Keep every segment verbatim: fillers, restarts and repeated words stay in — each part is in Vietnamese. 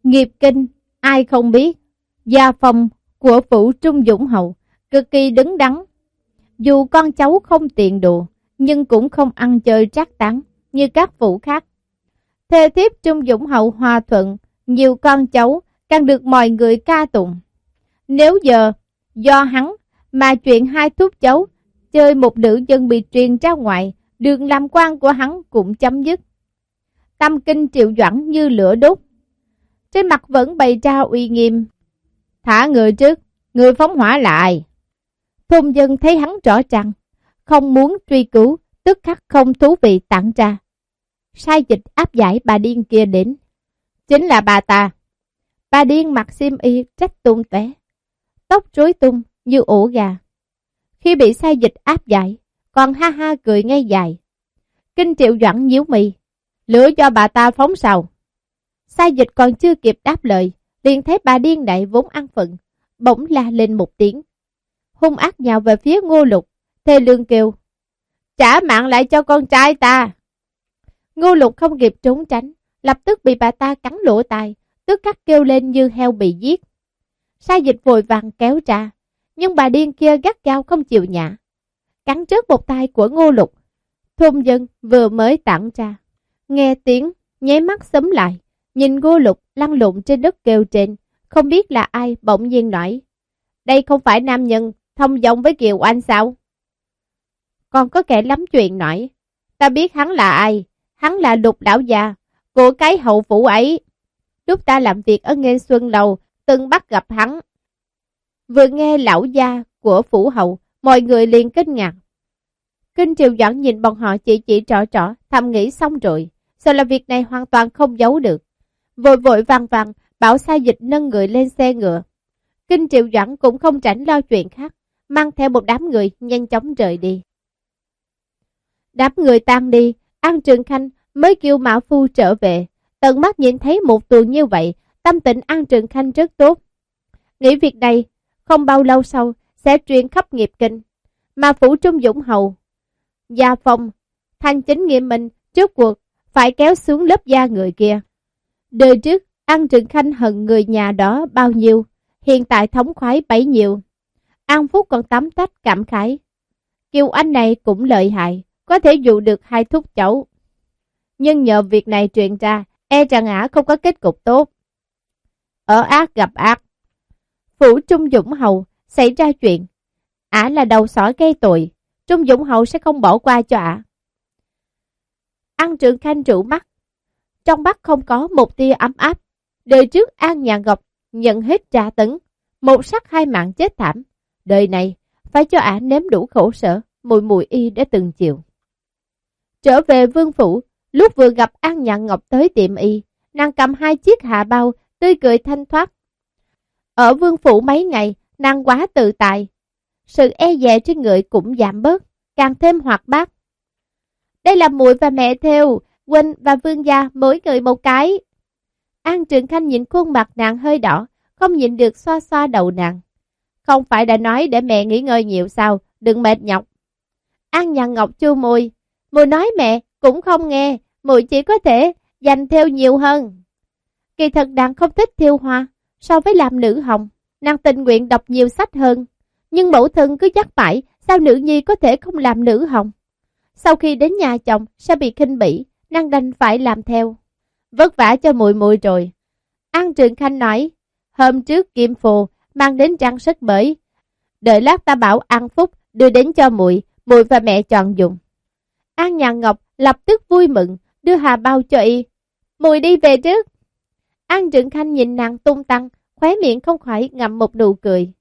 Nghiệp kinh, ai không biết, gia phong của phủ Trung Dũng Hầu cực kỳ đứng đắn. Dù con cháu không tiền đồ, nhưng cũng không ăn chơi trác tán như các phủ khác. Thê thiếp Trung Dũng Hầu hòa thuận, nhiều con cháu càng được mọi người ca tụng. Nếu giờ do hắn mà chuyện hai thúc cháu chơi một nữ dân bị truyền ra ngoài, đường làm quan của hắn cũng chấm dứt. Tâm kinh Triệu Doãn như lửa đốt, trên mặt vẫn bày ra uy nghiêm. Thả người trước, người phóng hỏa là ai? Thôn dân thấy hắn rõ ràng, không muốn truy cứu, tức khắc không thú vị tặng ra. Sai dịch áp giải bà điên kia đến. Chính là bà ta. Bà điên mặc xiêm y trách tung tóe, tóc rối tung như ổ gà. Khi bị sai dịch áp giải, còn ha ha cười ngay dài. Kinh Triệu Doãn nhíu mày, lửa cho bà ta phóng sao? Sai dịch còn chưa kịp đáp lời, liền thấy bà điên đại vốn ăn phận, bỗng la lên một tiếng, hung ác nhào về phía Ngô Lục, thê lương kêu: trả mạng lại cho con trai ta! Ngô Lục không kịp trốn tránh, lập tức bị bà ta cắn lỗ tai, tức khắc kêu lên như heo bị giết. Sai dịch vội vàng kéo ra, nhưng bà điên kia gắt gao không chịu nhả, cắn trước một tay của Ngô Lục. Thôn dân vừa mới tản ra, nghe tiếng nháy mắt xúm lại, nhìn Ngô Lục lăn lộn trên đất kêu trên, không biết là ai, bỗng nhiên nói: đây không phải nam nhân thông giọng với Kiều Anh sao? Còn có kẻ lắm chuyện nói: ta biết hắn là ai, hắn là Lục lão già của cái hậu phủ ấy, lúc ta làm việc ở Nghênh Xuân Lầu từng bắt gặp hắn. Vừa nghe lão gia của phủ hậu, mọi người liền kinh ngạc. Kinh Triệu Doãn nhìn bọn họ chỉ chỉ trỏ trỏ, thầm nghĩ xong rồi, sợ là việc này hoàn toàn không giấu được, vội vội vàng vàng bảo sai dịch nâng người lên xe ngựa. Kinh Triệu Doãn cũng không rảnh lo chuyện khác, mang theo một đám người nhanh chóng rời đi. Đám người tan đi, An Trường Khanh mới kêu mã phu trở về. Tận mắt nhìn thấy một tuần như vậy, tâm tình An Trường Khanh rất tốt. Nghĩ việc này không bao lâu sau sẽ truyền khắp nghiệp kinh, mà phủ Trung Dũng Hầu gia phong thanh chính nghiêm minh, trước cuộc phải kéo xuống lớp da người kia. Đời trước An Trường Khanh hận người nhà đó bao nhiêu, hiện tại thống khoái bấy nhiêu. An Phúc còn tắm tách cảm khái, Kiều Anh này cũng lợi hại, có thể dụ được hai thúc cháu. Nhưng nhờ việc này truyền ra, e rằng ả không có kết cục tốt. Ở ác gặp ác, phủ Trung Dũng Hầu xảy ra chuyện, ả là đầu sỏ gây tội, Trung Dũng Hầu sẽ không bỏ qua cho ả. An Trường Khanh trụ mắt, trong mắt không có một tia ấm áp. Đời trước An Nhà Ngọc nhận hết tra tấn, một sắc hai mạng chết thảm. Đời này phải cho ả nếm đủ khổ sở mùi mùi y đã từng chịu. Trở về vương phủ, lúc vừa gặp An Nhà Ngọc tới tiệm y, nàng cầm hai chiếc hạ bao, tươi cười thanh thoát. Ở vương phủ mấy ngày, nàng quá tự tại, sự e dè trên người cũng giảm bớt, càng thêm hoạt bát. Đây là muội và mẹ theo, huynh và vương gia mỗi người một cái. An Trường Khanh nhìn khuôn mặt nàng hơi đỏ, không nhịn được xoa xoa đầu nàng. Không phải đã nói để mẹ nghỉ ngơi nhiều sao, đừng mệt nhọc. An Nhà Ngọc chu môi, muội nói mẹ cũng không nghe, muội chỉ có thể dành theo nhiều hơn. Kỳ thật nàng không thích thiêu hoa, so với làm nữ hồng, nàng tình nguyện đọc nhiều sách hơn. Nhưng mẫu thân cứ nhắc mãi, sao nữ nhi có thể không làm nữ hồng? Sau khi đến nhà chồng sẽ bị khinh bỉ, nàng đành phải làm theo. Vất vả cho muội muội rồi. An Trường Khanh nói, hôm trước Kim Phù mang đến trang sức mới, đợi lát ta bảo An Phúc đưa đến cho muội, muội và mẹ chọn dùng. An Nhà Ngọc lập tức vui mừng, đưa hà bao cho y. Muội đi về trước. An Trường Khanh nhìn nàng tung tăng, khóe miệng không khỏi ngậm một nụ cười.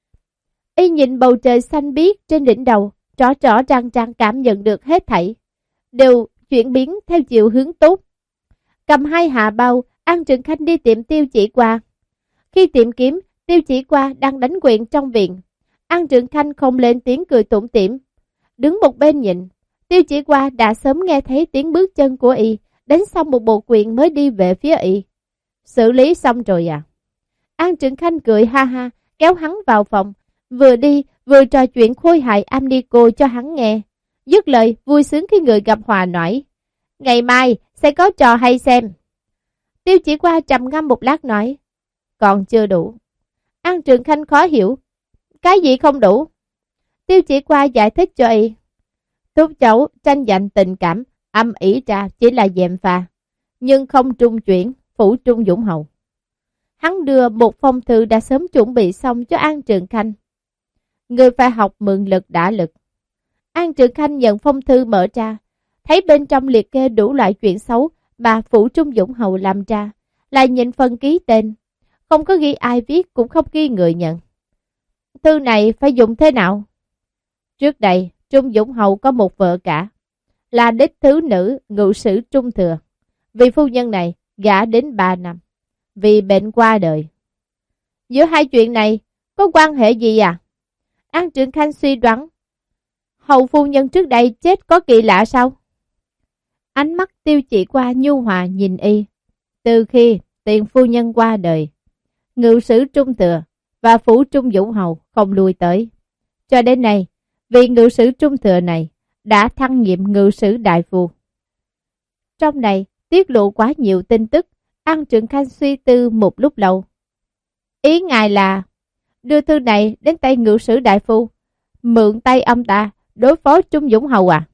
Y nhìn bầu trời xanh biếc trên đỉnh đầu, rõ rõ ràng ràng cảm nhận được hết thảy đều chuyển biến theo chiều hướng tốt. Cầm hai hạ bao, An Trường Khanh đi tiệm Tiêu Chỉ Qua. Khi tìm kiếm, Tiêu Chỉ Qua đang đánh quyền trong viện. An Trường Khanh không lên tiếng cười tủm tỉm, đứng một bên nhìn. Tiêu Chỉ Qua đã sớm nghe thấy tiếng bước chân của y, đánh xong một bộ quyền mới đi về phía y. Xử lý xong rồi à? An Trường Khanh cười ha ha, kéo hắn vào phòng, vừa đi vừa trò chuyện khôi hài am ni cô cho hắn nghe. Dứt lời vui sướng khi người gặp hòa nói, ngày mai sẽ có trò hay xem. Tiêu Chỉ Qua trầm ngâm một lát nói, còn chưa đủ. An Trường Khanh khó hiểu, cái gì không đủ? Tiêu Chỉ Qua giải thích cho y, Túc Châu tranh giành tình cảm, âm ỉ ra chỉ là dèm pha, nhưng không trung chuyển, phủ trung dũng hậu. Hắn đưa một phong thư đã sớm chuẩn bị xong cho An Trường Khanh. Người phải học mượn lực đả lực. An Trường Khanh nhận phong thư mở ra, thấy bên trong liệt kê đủ loại chuyện xấu mà phủ trung dũng hậu làm ra, lại nhìn phần ký tên, không có ghi ai viết cũng không ghi người nhận. Thư này phải dùng thế nào? Trước đây, Trung Dũng Hậu có một vợ cả, là đích thứ nữ ngự sử Trung Thừa. Vì phu nhân này gả đến ba năm, vì bệnh qua đời. Giữa hai chuyện này có quan hệ gì à? An Trường Khanh suy đoán, hậu phu nhân trước đây chết có kỳ lạ sao? Ánh mắt Tiêu Chỉ Qua nhu hòa nhìn y. Từ khi tiền phu nhân qua đời, ngự sử Trung Thừa và phủ Trung Dũng Hậu không lui tới. Cho đến nay, vị ngự sử Trung Thừa này đã thăng nhiệm ngự sử đại phu. Trong này tiết lộ quá nhiều tin tức, An Trường Khanh suy tư một lúc lâu. Ý ngài là đưa thư này đến tay ngự sử đại phu, mượn tay ông ta đối phó Trung Dũng Hậu à?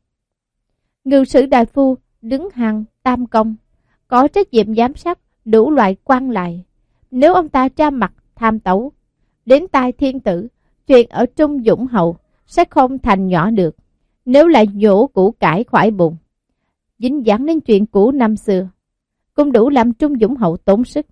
Ngự sử đại phu đứng hàng tam công, có trách nhiệm giám sát đủ loại quan lại. Nếu ông ta ra mặt tham tấu đến tai thiên tử, chuyện ở Trung Dũng Hậu sẽ không thành nhỏ được. Nếu lại nhổ củ cải khỏi bụng, dính dáng đến chuyện cũ năm xưa, cũng đủ làm Trung Dũng Hậu tốn sức.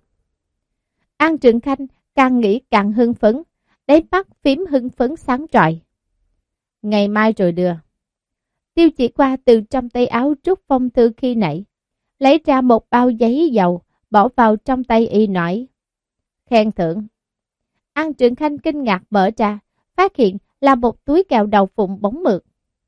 An Trường Khanh càng nghĩ càng hưng phấn, đáy mắt phím hưng phấn sáng trọi. Ngày mai rồi đưa. Tiêu Chỉ Qua từ trong tay áo rút phong thư khi nãy, lấy ra một bao giấy dầu, bỏ vào trong tay y nói, khen thưởng. An Trường Khanh kinh ngạc mở ra, phát hiện là một túi kẹo đậu phụng bóng mượt.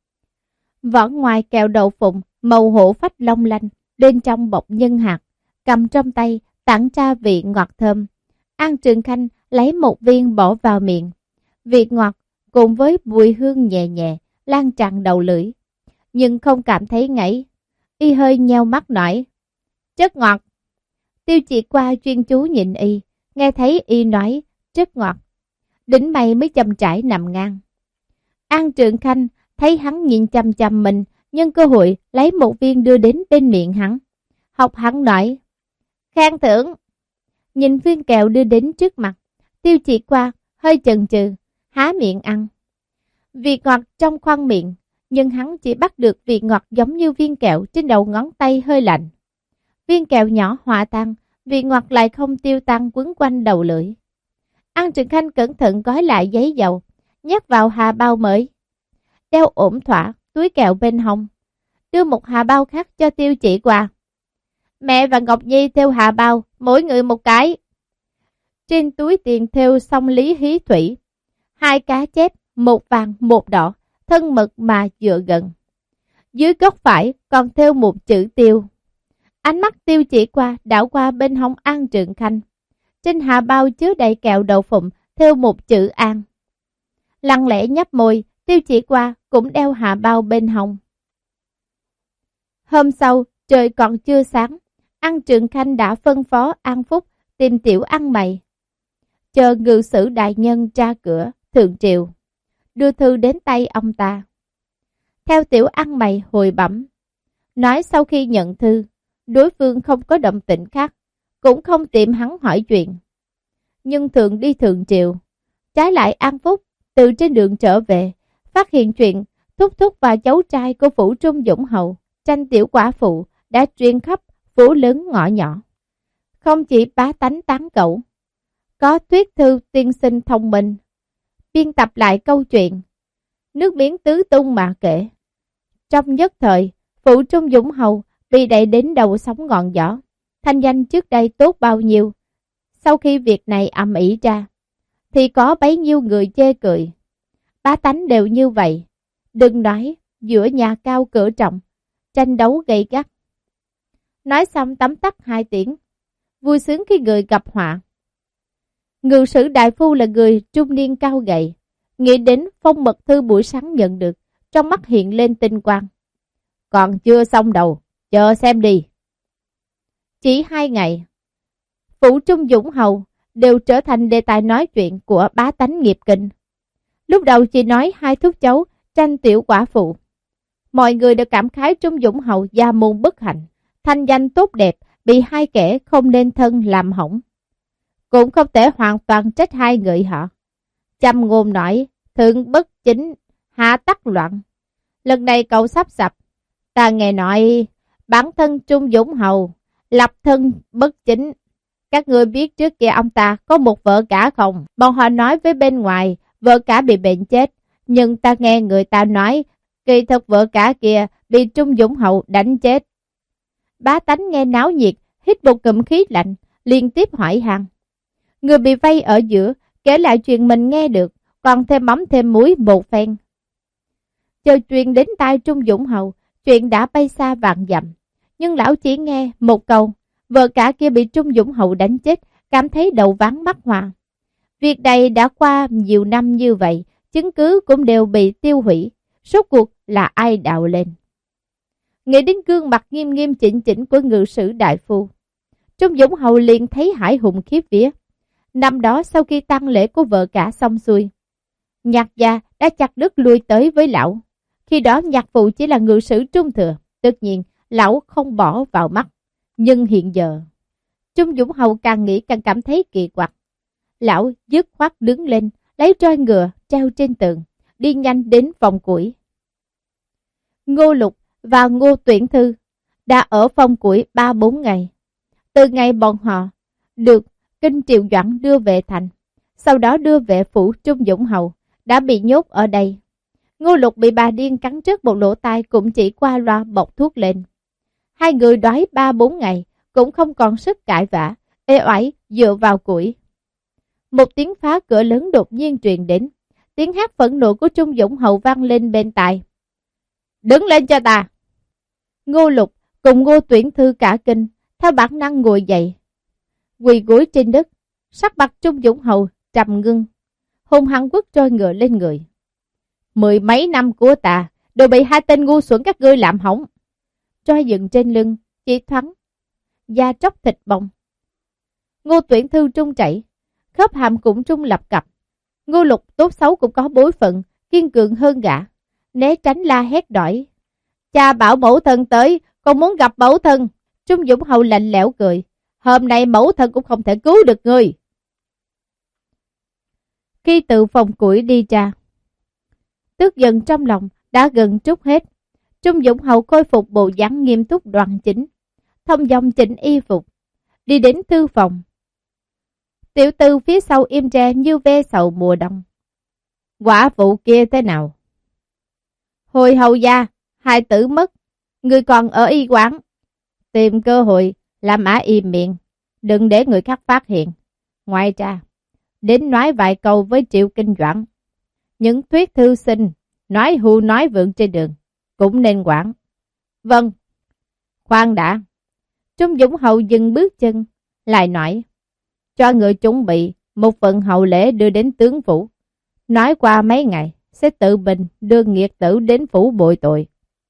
Vỏ ngoài kẹo đậu phụng màu hổ phách long lanh, bên trong bọc nhân hạt, cầm trong tay tản ra vị ngọt thơm. An Trường Khanh lấy một viên bỏ vào miệng. Vị ngọt cùng với mùi hương nhẹ nhẹ lan tràn đầu lưỡi, nhưng không cảm thấy ngấy. Y hơi nheo mắt nói, rất ngọt. Tiêu Chỉ Qua chuyên chú nhìn y, nghe thấy y nói rất ngọt, đỉnh mày mới chậm rãi nằm ngang. An Trường Khanh thấy hắn nhìn chăm chăm mình, nhân cơ hội lấy một viên đưa đến bên miệng hắn. Học hắn nói, khen thưởng. Nhìn viên kẹo đưa đến trước mặt, Tiêu Chỉ Qua hơi chần chừ, há miệng ăn. Vị ngọt trong khoang miệng, nhưng hắn chỉ bắt được vị ngọt giống như viên kẹo trên đầu ngón tay hơi lạnh. Viên kẹo nhỏ hòa tan, vị ngọt lại không tiêu tan quấn quanh đầu lưỡi. An Trường Khanh cẩn thận gói lại giấy dầu, nhét vào hà bao mới, đeo ổn thỏa túi kẹo bên hông, đưa một hà bao khác cho Tiêu Chỉ Qua. Mẹ và Ngọc Nhi theo hà bao, mỗi người một cái. Trên túi tiền theo song lý hí thủy, hai cá chép, một vàng một đỏ, thân mật mà dựa gần. Dưới góc phải còn theo một chữ Tiêu. Ánh mắt Tiêu Chỉ Qua đảo qua bên hông An Trường Khanh. Trên hà bao chứa đầy kẹo đậu phụng theo một chữ An. Lặng lẽ nhấp môi, Tiêu Chỉ Qua cũng đeo hà bao bên hông. Hôm sau, trời còn chưa sáng, An Trường Khanh đã phân phó An Phúc tìm tiểu ăn mày, chờ ngự sử đại nhân ra cửa thượng triều, đưa thư đến tay ông ta. Theo tiểu ăn mày hồi bẩm, nói sau khi nhận thư, đối phương không có động tĩnh khác, cũng không tìm hắn hỏi chuyện. Nhưng thường đi thượng triều, trái lại An Phúc từ trên đường trở về, phát hiện chuyện Thúc Thúc và cháu trai của phủ Trung Dũng Hậu tranh tiểu quả phụ đã truyền khắp phố lớn ngõ nhỏ. Không chỉ bá tánh tán cẩu, có thuyết thư tiên sinh thông minh, biên tập lại câu chuyện, nước miếng tứ tung mà kể. Trong nhất thời, phủ Trung Dũng Hậu bị đẩy đến đầu sóng ngọn gió. Thanh danh trước đây tốt bao nhiêu, sau khi việc này ầm ĩ ra, thì có bấy nhiêu người chê cười. Bá tánh đều như vậy, đừng nói giữa nhà cao cửa trọng, tranh đấu gay gắt. Nói xong tấm tắc hai tiếng, vui sướng khi người gặp họa. Ngự sử đại phu là người trung niên cao gầy, nghĩ đến phong mật thư buổi sáng nhận được, trong mắt hiện lên tinh quang. Còn chưa xong đầu, chờ xem đi. Chỉ hai ngày, Phủ Trung Dũng Hầu đều trở thành đề tài nói chuyện của bá tánh nghiệp kinh. Lúc đầu chỉ nói hai thúc cháu tranh tiểu quả phụ. Mọi người đều cảm khái Trung Dũng Hầu gia môn bất hạnh, thanh danh tốt đẹp bị hai kẻ không nên thân làm hỏng. Cũng không thể hoàn toàn trách hai người họ. Châm ngôn nói, thượng bất chính, hạ tắc loạn. Lần này cậu sắp sập, ta nghe nói bản thân Trung Dũng Hầu lập thân bất chính. Các người biết trước kia ông ta có một vợ cả không? Bọn họ nói với bên ngoài vợ cả bị bệnh chết, nhưng ta nghe người ta nói kỳ thực vợ cả kia bị Trung Dũng Hầu đánh chết. Bá tánh nghe náo nhiệt, hít một cụm khí lạnh, liên tiếp hỏi han. Người bị vây ở giữa kể lại chuyện mình nghe được, còn thêm mắm thêm muối một phen. Chờ truyền đến tai Trung Dũng Hầu, chuyện đã bay xa vạn dặm, nhưng lão chỉ nghe một câu, vợ cả kia bị Trung Dũng Hầu đánh chết, cảm thấy đầu váng mắt hoa. Việc này đã qua nhiều năm như vậy, chứng cứ cũng đều bị tiêu hủy, rốt cuộc là ai đào lên. Nghĩ đến gương mặt nghiêm nghiêm chỉnh chỉnh của ngự sử đại phu, Trung Dũng Hầu liền thấy hải hùng khiếp vía. Năm đó sau khi tang lễ của vợ cả xong xuôi, Nhạc gia đã chặt đứt lui tới với lão. Khi đó nhạc phụ chỉ là ngự sử trung thừa, tất nhiên lão không bỏ vào mắt. Nhưng hiện giờ, Trung Dũng Hầu càng nghĩ càng cảm thấy kỳ quặc. Lão dứt khoát đứng lên, lấy roi ngựa treo trên tường, đi nhanh đến phòng củi. Ngô Lục và Ngô Tuyển Thư đã ở phòng củi ba bốn ngày. Từ ngày bọn họ được Kinh Triệu Doãn đưa về thành, sau đó đưa về phủ Trung Dũng Hầu, đã bị nhốt ở đây. Ngô Lục bị bà điên cắn rớt một lỗ tai, cũng chỉ qua loa bọc thuốc lên. Hai người đói ba bốn ngày, cũng không còn sức cãi vã, ê oải dựa vào củi. Một tiếng phá cửa lớn đột nhiên truyền đến, tiếng hát phẫn nộ của Trung Dũng Hầu vang lên bên tai. Đứng lên cho ta! Ngô Lục cùng Ngô Tuyển Thư cả kinh, theo bản năng ngồi dậy, quỳ gối trên đất. Sắc mặt Trung Dũng Hầu trầm ngưng, hung hăng quất roi ngựa lên người. Mười mấy năm của ta đều bị hai tên ngu xuẩn các ngươi làm hỏng. Roi dựng trên lưng, chỉ thoáng da tróc thịt bong. Ngô Tuyển Thư trung chảy, khớp hàm cũng trung lập cập. Ngô Lục tốt xấu cũng có bối phận, kiên cường hơn gã, né tránh la hét đỏi. Cha bảo mẫu thân tới, còn muốn gặp mẫu thân. Trung Dũng Hầu lạnh lẽo cười. Hôm nay mẫu thân cũng không thể cứu được ngươi. Khi từ phòng củi đi ra, tức giận trong lòng đã gần trút hết. Trung Dũng Hầu khôi phục bộ dáng nghiêm túc đoan chính, thông dong chỉnh y phục, đi đến thư phòng. Tiểu tư phía sau im re như ve sầu mùa đông. Quả vụ kia thế nào? Hồi hầu gia, hai tử mất, người còn ở y quán. Tìm cơ hội làm ả im miệng, đừng để người khác phát hiện. Ngoài ra, đến nói vài câu với Triệu Kinh Doãn. Những thuyết thư sinh, nói hưu nói vượng trên đường, cũng nên quản. Vâng. Khoan đã. Trung Dũng Hầu dừng bước chân, lại nói. Cho người chuẩn bị một phần hậu lễ đưa đến tướng phủ. Nói qua mấy ngày, sẽ tự mình đưa nghiệt tử đến phủ bội tội.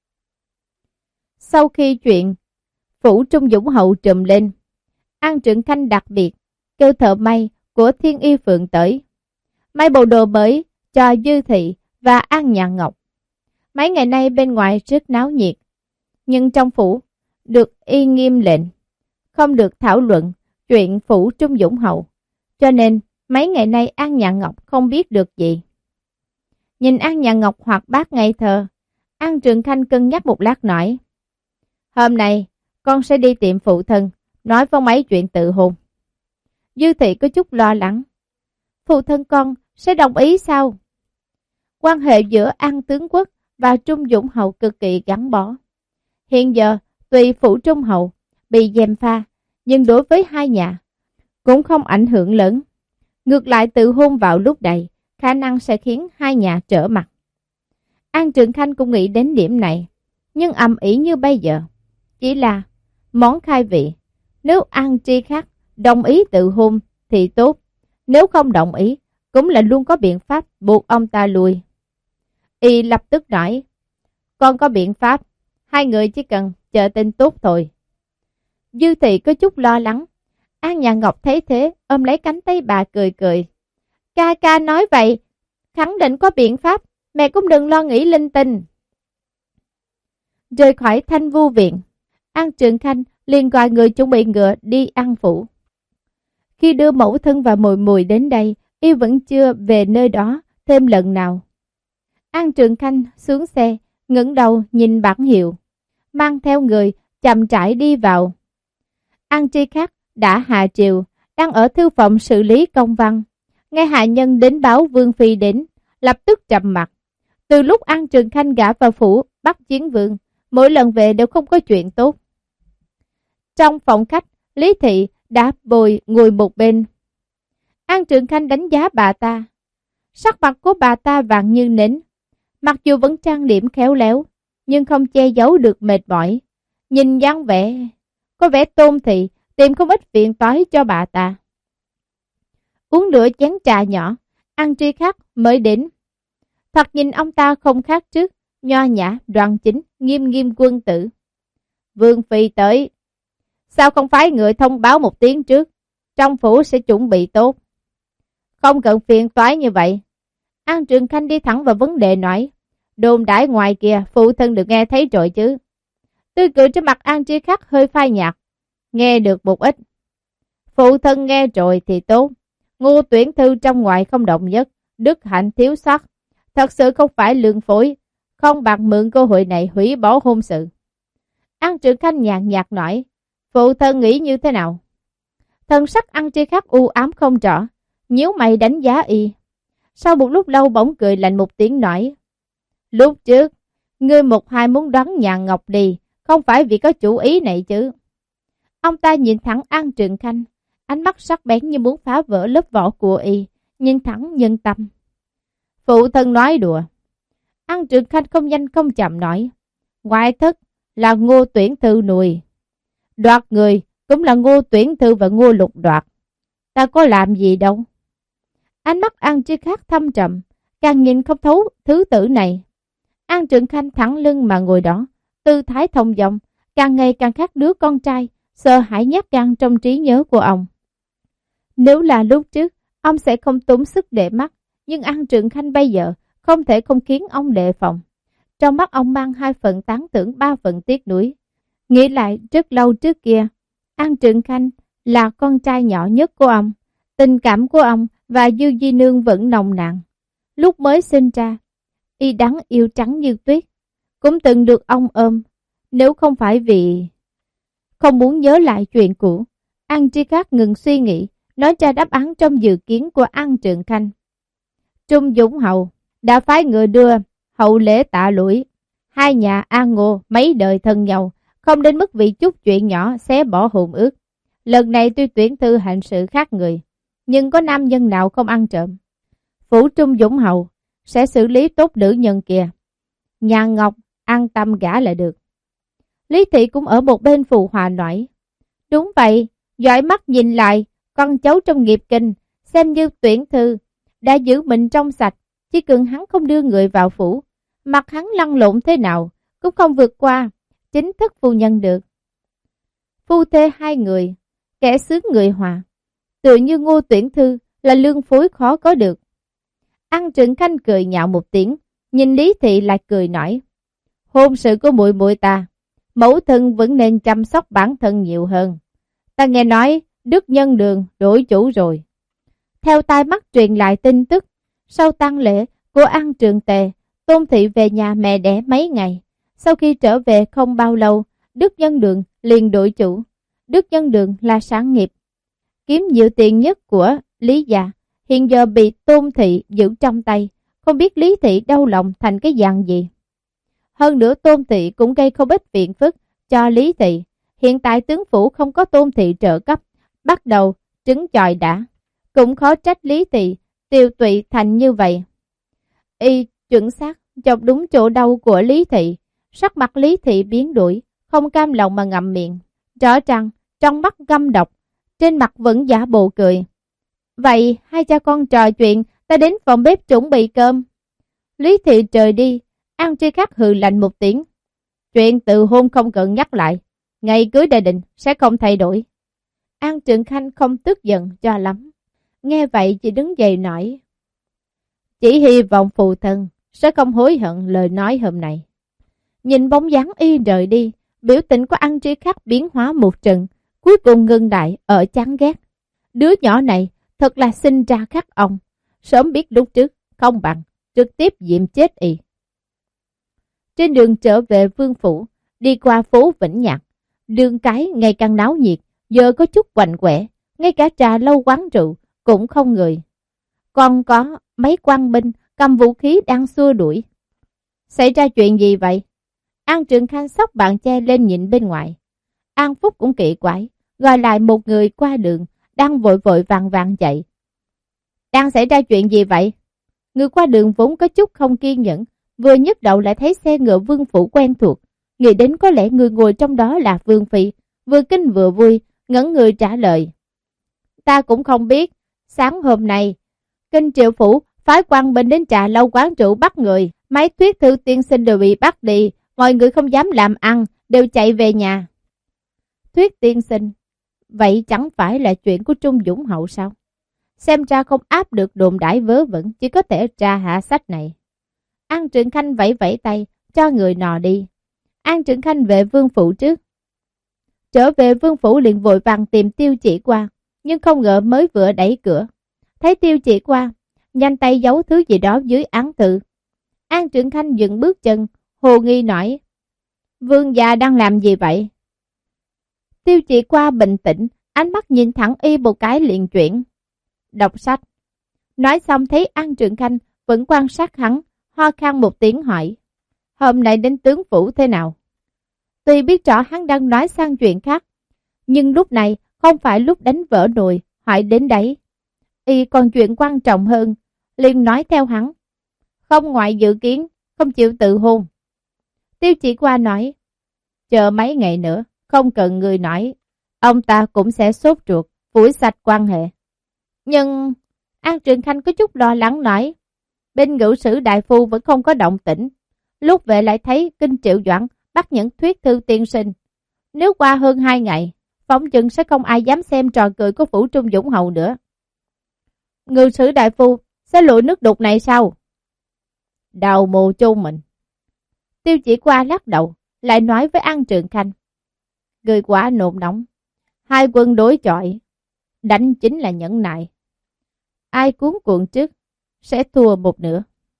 Sau khi chuyện phủ Trung Dũng Hầu trùm lên, An Trượng Khanh đặc biệt kêu thợ may của Thiên Y Phượng tới, may bộ đồ mới cho Dư Thị và An Nhạn Ngọc. Mấy ngày nay bên ngoài rất náo nhiệt, nhưng trong phủ được y nghiêm lệnh, không được thảo luận chuyện phủ Trung Dũng Hầu, cho nên mấy ngày nay An Nhạn Ngọc không biết được gì. Nhìn An Nhạn Ngọc hoạt bát ngây thơ, An Trượng Khanh cân nhắc một lát nói, hôm nay con sẽ đi tiệm phụ thân, nói với mấy chuyện tự hôn. Dư Thị có chút lo lắng. Phụ thân con sẽ đồng ý sao? Quan hệ giữa An Tướng Quốc và Trung Dũng Hầu cực kỳ gắn bó. Hiện giờ, tuy phủ Trung Hầu bị gièm pha, nhưng đối với hai nhà cũng không ảnh hưởng lớn. Ngược lại tự hôn vào lúc này, khả năng sẽ khiến hai nhà trở mặt. An Trượng Khanh cũng nghĩ đến điểm này, nhưng ầm ĩ như bây giờ chỉ là món khai vị. Nếu An Tri Khắc đồng ý tự hôn thì tốt, nếu không đồng ý cũng là luôn có biện pháp buộc ông ta lui. Y lập tức nói, con có biện pháp, hai người chỉ cần chờ tin tốt thôi. Dư Thị có chút lo lắng. An Nhà Ngọc thấy thế, ôm lấy cánh tay bà cười cười. Ca ca nói vậy, khẳng định có biện pháp, mẹ cũng đừng lo nghĩ linh tinh. Rời khỏi Thanh Vu viện, An Trường Khanh liền gọi người chuẩn bị ngựa đi An phủ. Khi đưa mẫu thân và mùi mùi đến đây, y vẫn chưa về nơi đó thêm lần nào. An Trường Khanh xuống xe, ngẩng đầu nhìn bảng hiệu, mang theo người chậm rãi đi vào. An Tri Khắc đã hạ triều, đang ở thư phòng xử lý công văn. Nghe hạ nhân đến báo Vương Phi đến, lập tức trầm mặt. Từ lúc An Trường Khanh gả vào phủ Bắc Chiến Vương, mỗi lần về đều không có chuyện tốt. Trong phòng khách, Lý Thị đã bồi ngồi một bên. An Trường Khanh đánh giá bà ta. Sắc mặt của bà ta vàng như nến. Mặc dù vẫn trang điểm khéo léo, nhưng không che giấu được mệt mỏi. Nhìn dáng vẻ, có vẻ Tôn Thị tìm không ít phiền toái cho bà ta. Uống nửa chén trà nhỏ, An Tri Khắc mới đến. Thật nhìn ông ta không khác trước, nho nhã, đoan chính, nghiêm nghiêm quân tử. Vương Phi tới. Sao không phái người thông báo một tiếng trước? Trong phủ sẽ chuẩn bị tốt. Không cần phiền toái như vậy. An Trường Khanh đi thẳng vào vấn đề nói. Đồn đãi ngoài kia, phụ thân được nghe thấy rồi chứ. Tươi cười trên mặt An Tri Khắc hơi phai nhạt. Nghe được một ít. Phụ thân nghe rồi thì tốt. Ngô Tuyển Thư trong ngoài không động nhất, đức hạnh thiếu sót. Thật sự không phải lương phối, không bằng mượn cơ hội này hủy bỏ hôn sự. An Trường Khanh nhàn nhạt nói. Phụ thân nghĩ như thế nào? Thần sắc An Tri Khắc u ám không rõ, nhíu mày đánh giá y. Sau một lúc lâu bỗng cười lạnh một tiếng nói. Lúc trước, ngươi một hai muốn đoán nhà Ngọc đi, không phải vì có chủ ý này chứ. Ông ta nhìn thẳng An Trường Khanh, ánh mắt sắc bén như muốn phá vỡ lớp vỏ của y, nhìn thẳng nhân tâm. Phụ thân nói đùa. An Trường Khanh không nhanh không chậm nói. Ngoại thất là Ngô Tuyển Thư nuôi. Đoạt người cũng là Ngô Tuyển Thư và Ngô Lục đoạt. Ta có làm gì đâu. Ánh mắt An Tri Khắc thâm trầm, càng nhìn không thấu thứ tử này. An Trường Khanh thẳng lưng mà ngồi đó, tư thái thông dong, càng ngày càng khác đứa con trai, sợ hãi nhát gan trong trí nhớ của ông. Nếu là lúc trước, ông sẽ không tốn sức để mắt, nhưng An Trường Khanh bây giờ không thể không khiến ông đề phòng. Trong mắt ông mang hai phần tán tưởng, ba phần tiếc nuối. Nghĩ lại rất lâu trước kia, An Trường Khanh là con trai nhỏ nhất của ông. Tình cảm của ông và Dư Di Nương vẫn nồng nàn. Lúc mới sinh ra, y đáng yêu trắng như tuyết, cũng từng được ông ôm. Nếu không phải vì không muốn nhớ lại chuyện cũ, An Tri Khắc ngừng suy nghĩ, nói ra đáp án trong dự kiến của An Trường Khanh. Trung Dũng Hậu đã phái người đưa hậu lễ tạ lũi. Hai nhà An Ngô mấy đời thân nhau, không đến mức vì chút chuyện nhỏ xé bỏ hồn ước. Lần này tuy Tuyển Thư hành sự khác người, nhưng có nam nhân nào không ăn trộm. Phủ Trung Dũng Hậu sẽ xử lý tốt nữ nhân kia. Nhà Ngọc an tâm gả là được. Lý Thị cũng ở một bên phù hòa nói. Đúng vậy, dõi mắt nhìn lại, con cháu trong nghiệp kinh, xem như Tuyển Thư đã giữ mình trong sạch, chỉ cần hắn không đưa người vào phủ, mặt hắn lăn lộn thế nào cũng không vượt qua chính thức phu nhân được. Phu thê hai người, kẻ xướng người hòa, tự như Ngô Tuyển Thư là lương phối khó có được. An Trường Khanh cười nhạo một tiếng, nhìn Lý Thị lại cười nói. Hôn sự của muội muội ta, mẫu thân vẫn nên chăm sóc bản thân nhiều hơn. Ta nghe nói Đức Nhân Đường đổi chủ rồi. Theo tai mắt truyền lại tin tức, sau tang lễ của An Trường Tề, Tôn Thị về nhà mẹ đẻ mấy ngày. Sau khi trở về không bao lâu, Đức Nhân Đường liền đổi chủ. Đức Nhân Đường là sản nghiệp kiếm nhiều tiền nhất của Lý gia, hiện giờ bị Tôn Thị giữ trong tay, không biết Lý Thị đau lòng thành cái dạng gì. Hơn nữa Tôn Thị cũng gây không ít phiền phức cho Lý Thị. Hiện tại tướng phủ không có Tôn Thị trợ cấp, bắt đầu trứng chọi đã. Cũng khó trách Lý Thị tiêu tụy thành như vậy. Y chuẩn xác chọc đúng chỗ đau của Lý Thị. Sắc mặt Lý Thị biến đổi, không cam lòng mà ngậm miệng. Rõ ràng trong mắt găm độc, trên mặt vẫn giả bộ cười. Vậy hai cha con trò chuyện, ta đến phòng bếp chuẩn bị cơm. Lý Thị trời đi, An Tri Khắc hừ lạnh một tiếng. Chuyện từ hôn không cần nhắc lại, ngày cưới đã định sẽ không thay đổi. An Trượng Khanh không tức giận cho lắm. Nghe vậy chỉ đứng dậy nói, chỉ hy vọng phụ thân sẽ không hối hận lời nói hôm nay. Nhìn bóng dáng y rời đi, biểu tình của An Trí Khắc biến hóa một trận, cuối cùng ngừng đại ở chán ghét. Đứa nhỏ này thật là sinh ra khắc ông, sớm biết lúc trước, không bằng trực tiếp diệm chết y. Trên đường trở về vương phủ, đi qua phố Vĩnh Nhạc, đường cái ngày càng náo nhiệt, giờ có chút quạnh quẻ, ngay cả trà lâu quán rượu cũng không người. Còn có mấy quan binh cầm vũ khí đang xua đuổi. Xảy ra chuyện gì vậy? An Trượng Khanh xốc bàn che lên nhìn bên ngoài. An Phúc cũng kỳ quái, gọi lại một người qua đường, đang vội vội vàng vàng chạy. Đang xảy ra chuyện gì vậy? Người qua đường vốn có chút không kiên nhẫn, vừa nhấc đầu lại thấy xe ngựa vương phủ quen thuộc, nghĩ đến có lẽ người ngồi trong đó là Vương Phi, vừa kinh vừa vui, ngẩn người trả lời. Ta cũng không biết, sáng hôm nay, kinh Triệu Phủ phái quan binh đến trà lâu quán rượu bắt người, mấy thuyết thư tiên sinh đều bị bắt đi, mọi người không dám làm ăn, đều chạy về nhà. Thuyết tiên sinh, vậy chẳng phải là chuyện của Trung Dũng Hậu sao? Xem ra không áp được đồn đãi vớ vẩn, chỉ có thể tra hạ sách này. An Trượng Khanh vẫy vẫy tay, cho người nọ đi. An Trượng Khanh về vương phủ trước. Trở về vương phủ liền vội vàng tìm Tiêu Chỉ Qua, nhưng không ngờ mới vừa đẩy cửa. Thấy Tiêu Chỉ Qua, nhanh tay giấu thứ gì đó dưới án thư. An Trượng Khanh dừng bước chân, hồ nghi nói, vương gia đang làm gì vậy? Tiêu Chỉ Qua bình tĩnh, ánh mắt nhìn thẳng y một cái liền chuyển. Đọc sách. Nói xong thấy An Trượng Khanh vẫn quan sát hắn, ho khan một tiếng hỏi, hôm nay đến tướng phủ thế nào? Tuy biết rõ hắn đang nói sang chuyện khác, nhưng lúc này không phải lúc đánh vỡ nồi, hỏi đến đấy. Y còn chuyện quan trọng hơn, liền nói theo hắn. Không ngoại dự kiến, không chịu tự hôn. Tiêu Chỉ Qua nói, chờ mấy ngày nữa, không cần người nói, ông ta cũng sẽ sốt ruột, phủi sạch quan hệ. Nhưng, An Trượng Khanh có chút lo lắng nói, bên ngự sử đại phu vẫn không có động tĩnh. Lúc về lại thấy kinh Triệu Doãn bắt những thuyết thư tiên sinh. Nếu qua hơn hai ngày, phỏng chừng sẽ không ai dám xem trò cười của phủ Trung Dũng Hầu nữa. Ngự sử đại phu sẽ lội nước đục này sao? Đầu mù chôn mình. Tiêu Chỉ Qua lắc đầu, lại nói với An Trượng Khanh. Người quá nôn nóng. Hai quân đối chọi, đánh chính là nhẫn nại. Ai cuốn cuộn trước, sẽ thua một nửa.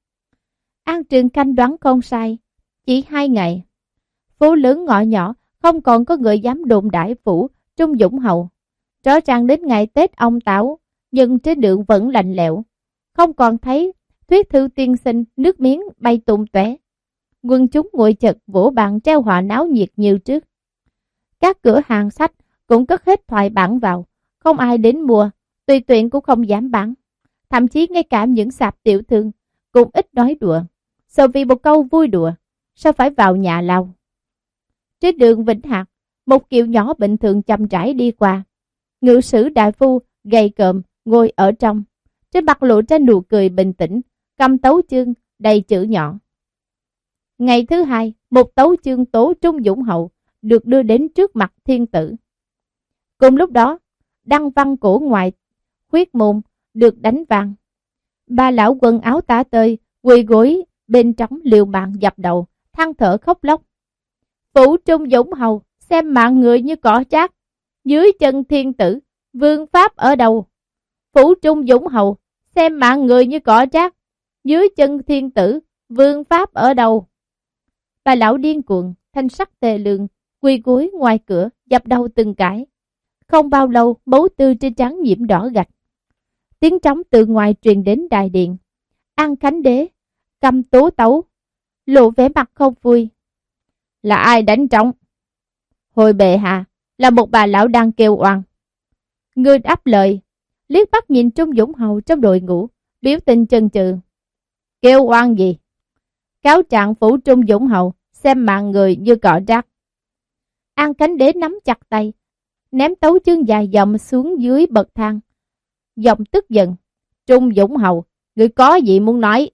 An Trượng Khanh đoán không sai, chỉ hai ngày. Phố lớn ngõ nhỏ, không còn có người dám đồn đại phủ Trung Dũng Hầu. Rõ ràng đến ngày Tết ông Táo, nhưng trên đường vẫn lạnh lẽo. Không còn thấy thuyết thư tiên sinh nước miếng bay tung tóe. Quân chúng ngồi chật vỗ bàn treo họa náo nhiệt như trước. Các cửa hàng sách cũng cất hết thoại bản vào, không ai đến mua, tùy tiện cũng không dám bán. Thậm chí ngay cả những sạp tiểu thương cũng ít nói đùa, sợ vì một câu vui đùa, sao phải vào nhà lao. Trên đường Vĩnh Hạc, một kiệu nhỏ bình thường chậm rãi đi qua. Ngự sử đại phu gầy cộm ngồi ở trong, trên mặt lộ ra nụ cười bình tĩnh, cầm tấu chương đầy chữ nhỏ. Ngày thứ hai, một tấu chương tố Trung Dũng Hậu được đưa đến trước mặt thiên tử. Cùng lúc đó, đăng văn cổ ngoài khuyết môn được đánh vang. Ba lão quần áo tả tơi, quỳ gối bên trống liều mạng dập đầu, than thở khóc lóc. Phủ Trung Dũng Hầu xem mạng người như cỏ rác, dưới chân thiên tử, vương pháp ở đâu? Phủ Trung Dũng Hầu xem mạng người như cỏ rác, dưới chân thiên tử, vương pháp ở đâu? Bà lão điên cuồng, thanh sắc tề lương, quỳ gối ngoài cửa, dập đầu từng cái. Không bao lâu, máu tươi trên trán nhiễm đỏ gạch. Tiếng trống từ ngoài truyền đến đại điện. An Khánh Đế cầm tố tấu, lộ vẻ mặt không vui. Là ai đánh trống? Hồi bệ hạ, là một bà lão đang kêu oan. Người đáp lời, liếc mắt nhìn Trung Dũng Hầu trong đội ngũ, biểu tình chần chừ. Kêu oan gì? Cáo trạng phủ Trung Dũng Hầu xem mạng người như cỏ rác. An Khánh Đế nắm chặt tay, ném tấu chương dài dòng xuống dưới bậc thang. Giọng tức giận. Trung Dũng Hầu, người có gì muốn nói?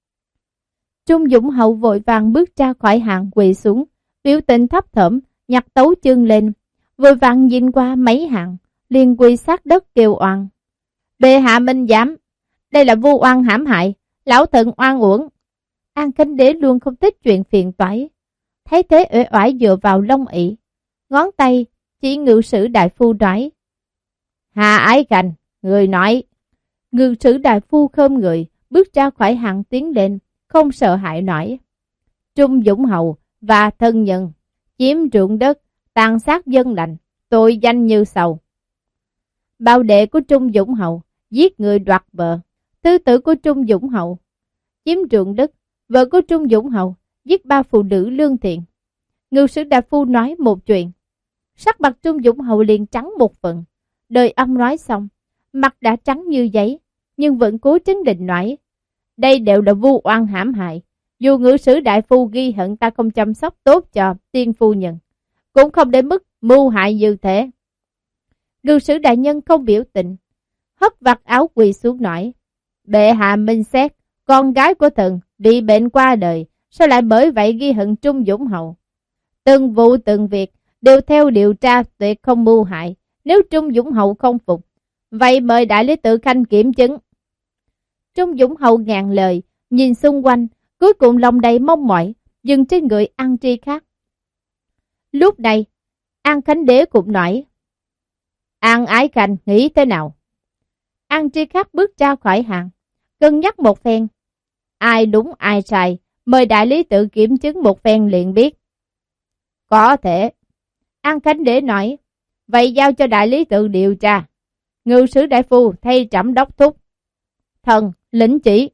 Trung Dũng Hầu vội vàng bước ra khỏi hàng quỳ xuống, biểu tình thấp thỏm, nhặt tấu chương lên, vội vàng nhìn qua mấy hàng, liền quỳ sát đất kêu oan. Bệ hạ minh giám, đây là vu oan hãm hại, lão thần oan uổng. An Khánh Đế luôn không thích chuyện phiền toái, thấy thế uể oải dựa vào lông ỷ, ngón tay chỉ ngự sử đại phu nói: Hà Ái Khanh, người nói. Ngự sử đại phu khom người, bước ra khỏi hàng tiến lên, không sợ hãi nói: Trung Dũng Hầu và thân nhân chiếm ruộng đất, tàn sát dân lành, tội danh như sau. Bảo đệ của Trung Dũng Hầu giết người đoạt vợ, thứ tử của Trung Dũng Hầu chiếm ruộng đất, vợ của Trung Dũng Hầu giết ba phụ nữ lương thiện. Ngự sử đại phu nói một chuyện, sắc mặt Trung Dũng Hầu liền trắng một phần. Đời ông nói xong, mặt đã trắng như giấy, nhưng vẫn cố trấn định nói: Đây đều là vu oan hãm hại. Dù ngự sử đại phu ghi hận ta không chăm sóc tốt cho tiên phu nhân, cũng không đến mức mưu hại như thế. Ngự sử đại nhân không biểu tình, hất vạt áo quỳ xuống nói: Bệ hạ minh xét, con gái của thần bị bệnh qua đời, sao lại bởi vậy ghi hận Trung Dũng Hầu? Từng vụ từng việc đều theo điều tra, tuyệt không mưu hại. Nếu Trung Dũng Hầu không phục, vậy mời đại lý tự khanh kiểm chứng. Trung Dũng Hầu ngàn lời, nhìn xung quanh, cuối cùng lòng đầy mong mỏi, dừng trên người An Tri Khắc. Lúc này, An Khánh Đế cũng nói: An Ái Khanh nghĩ thế nào? An Tri Khắc bước ra khỏi hàng, cân nhắc một phen. Ai đúng ai sai, mời đại lý tự kiểm chứng một phen liền biết. Có thể. An Khánh Đế nói: Vậy giao cho đại lý tự điều tra. Ngự sử đại phu thay trẫm đốc thúc. Thần lĩnh chỉ.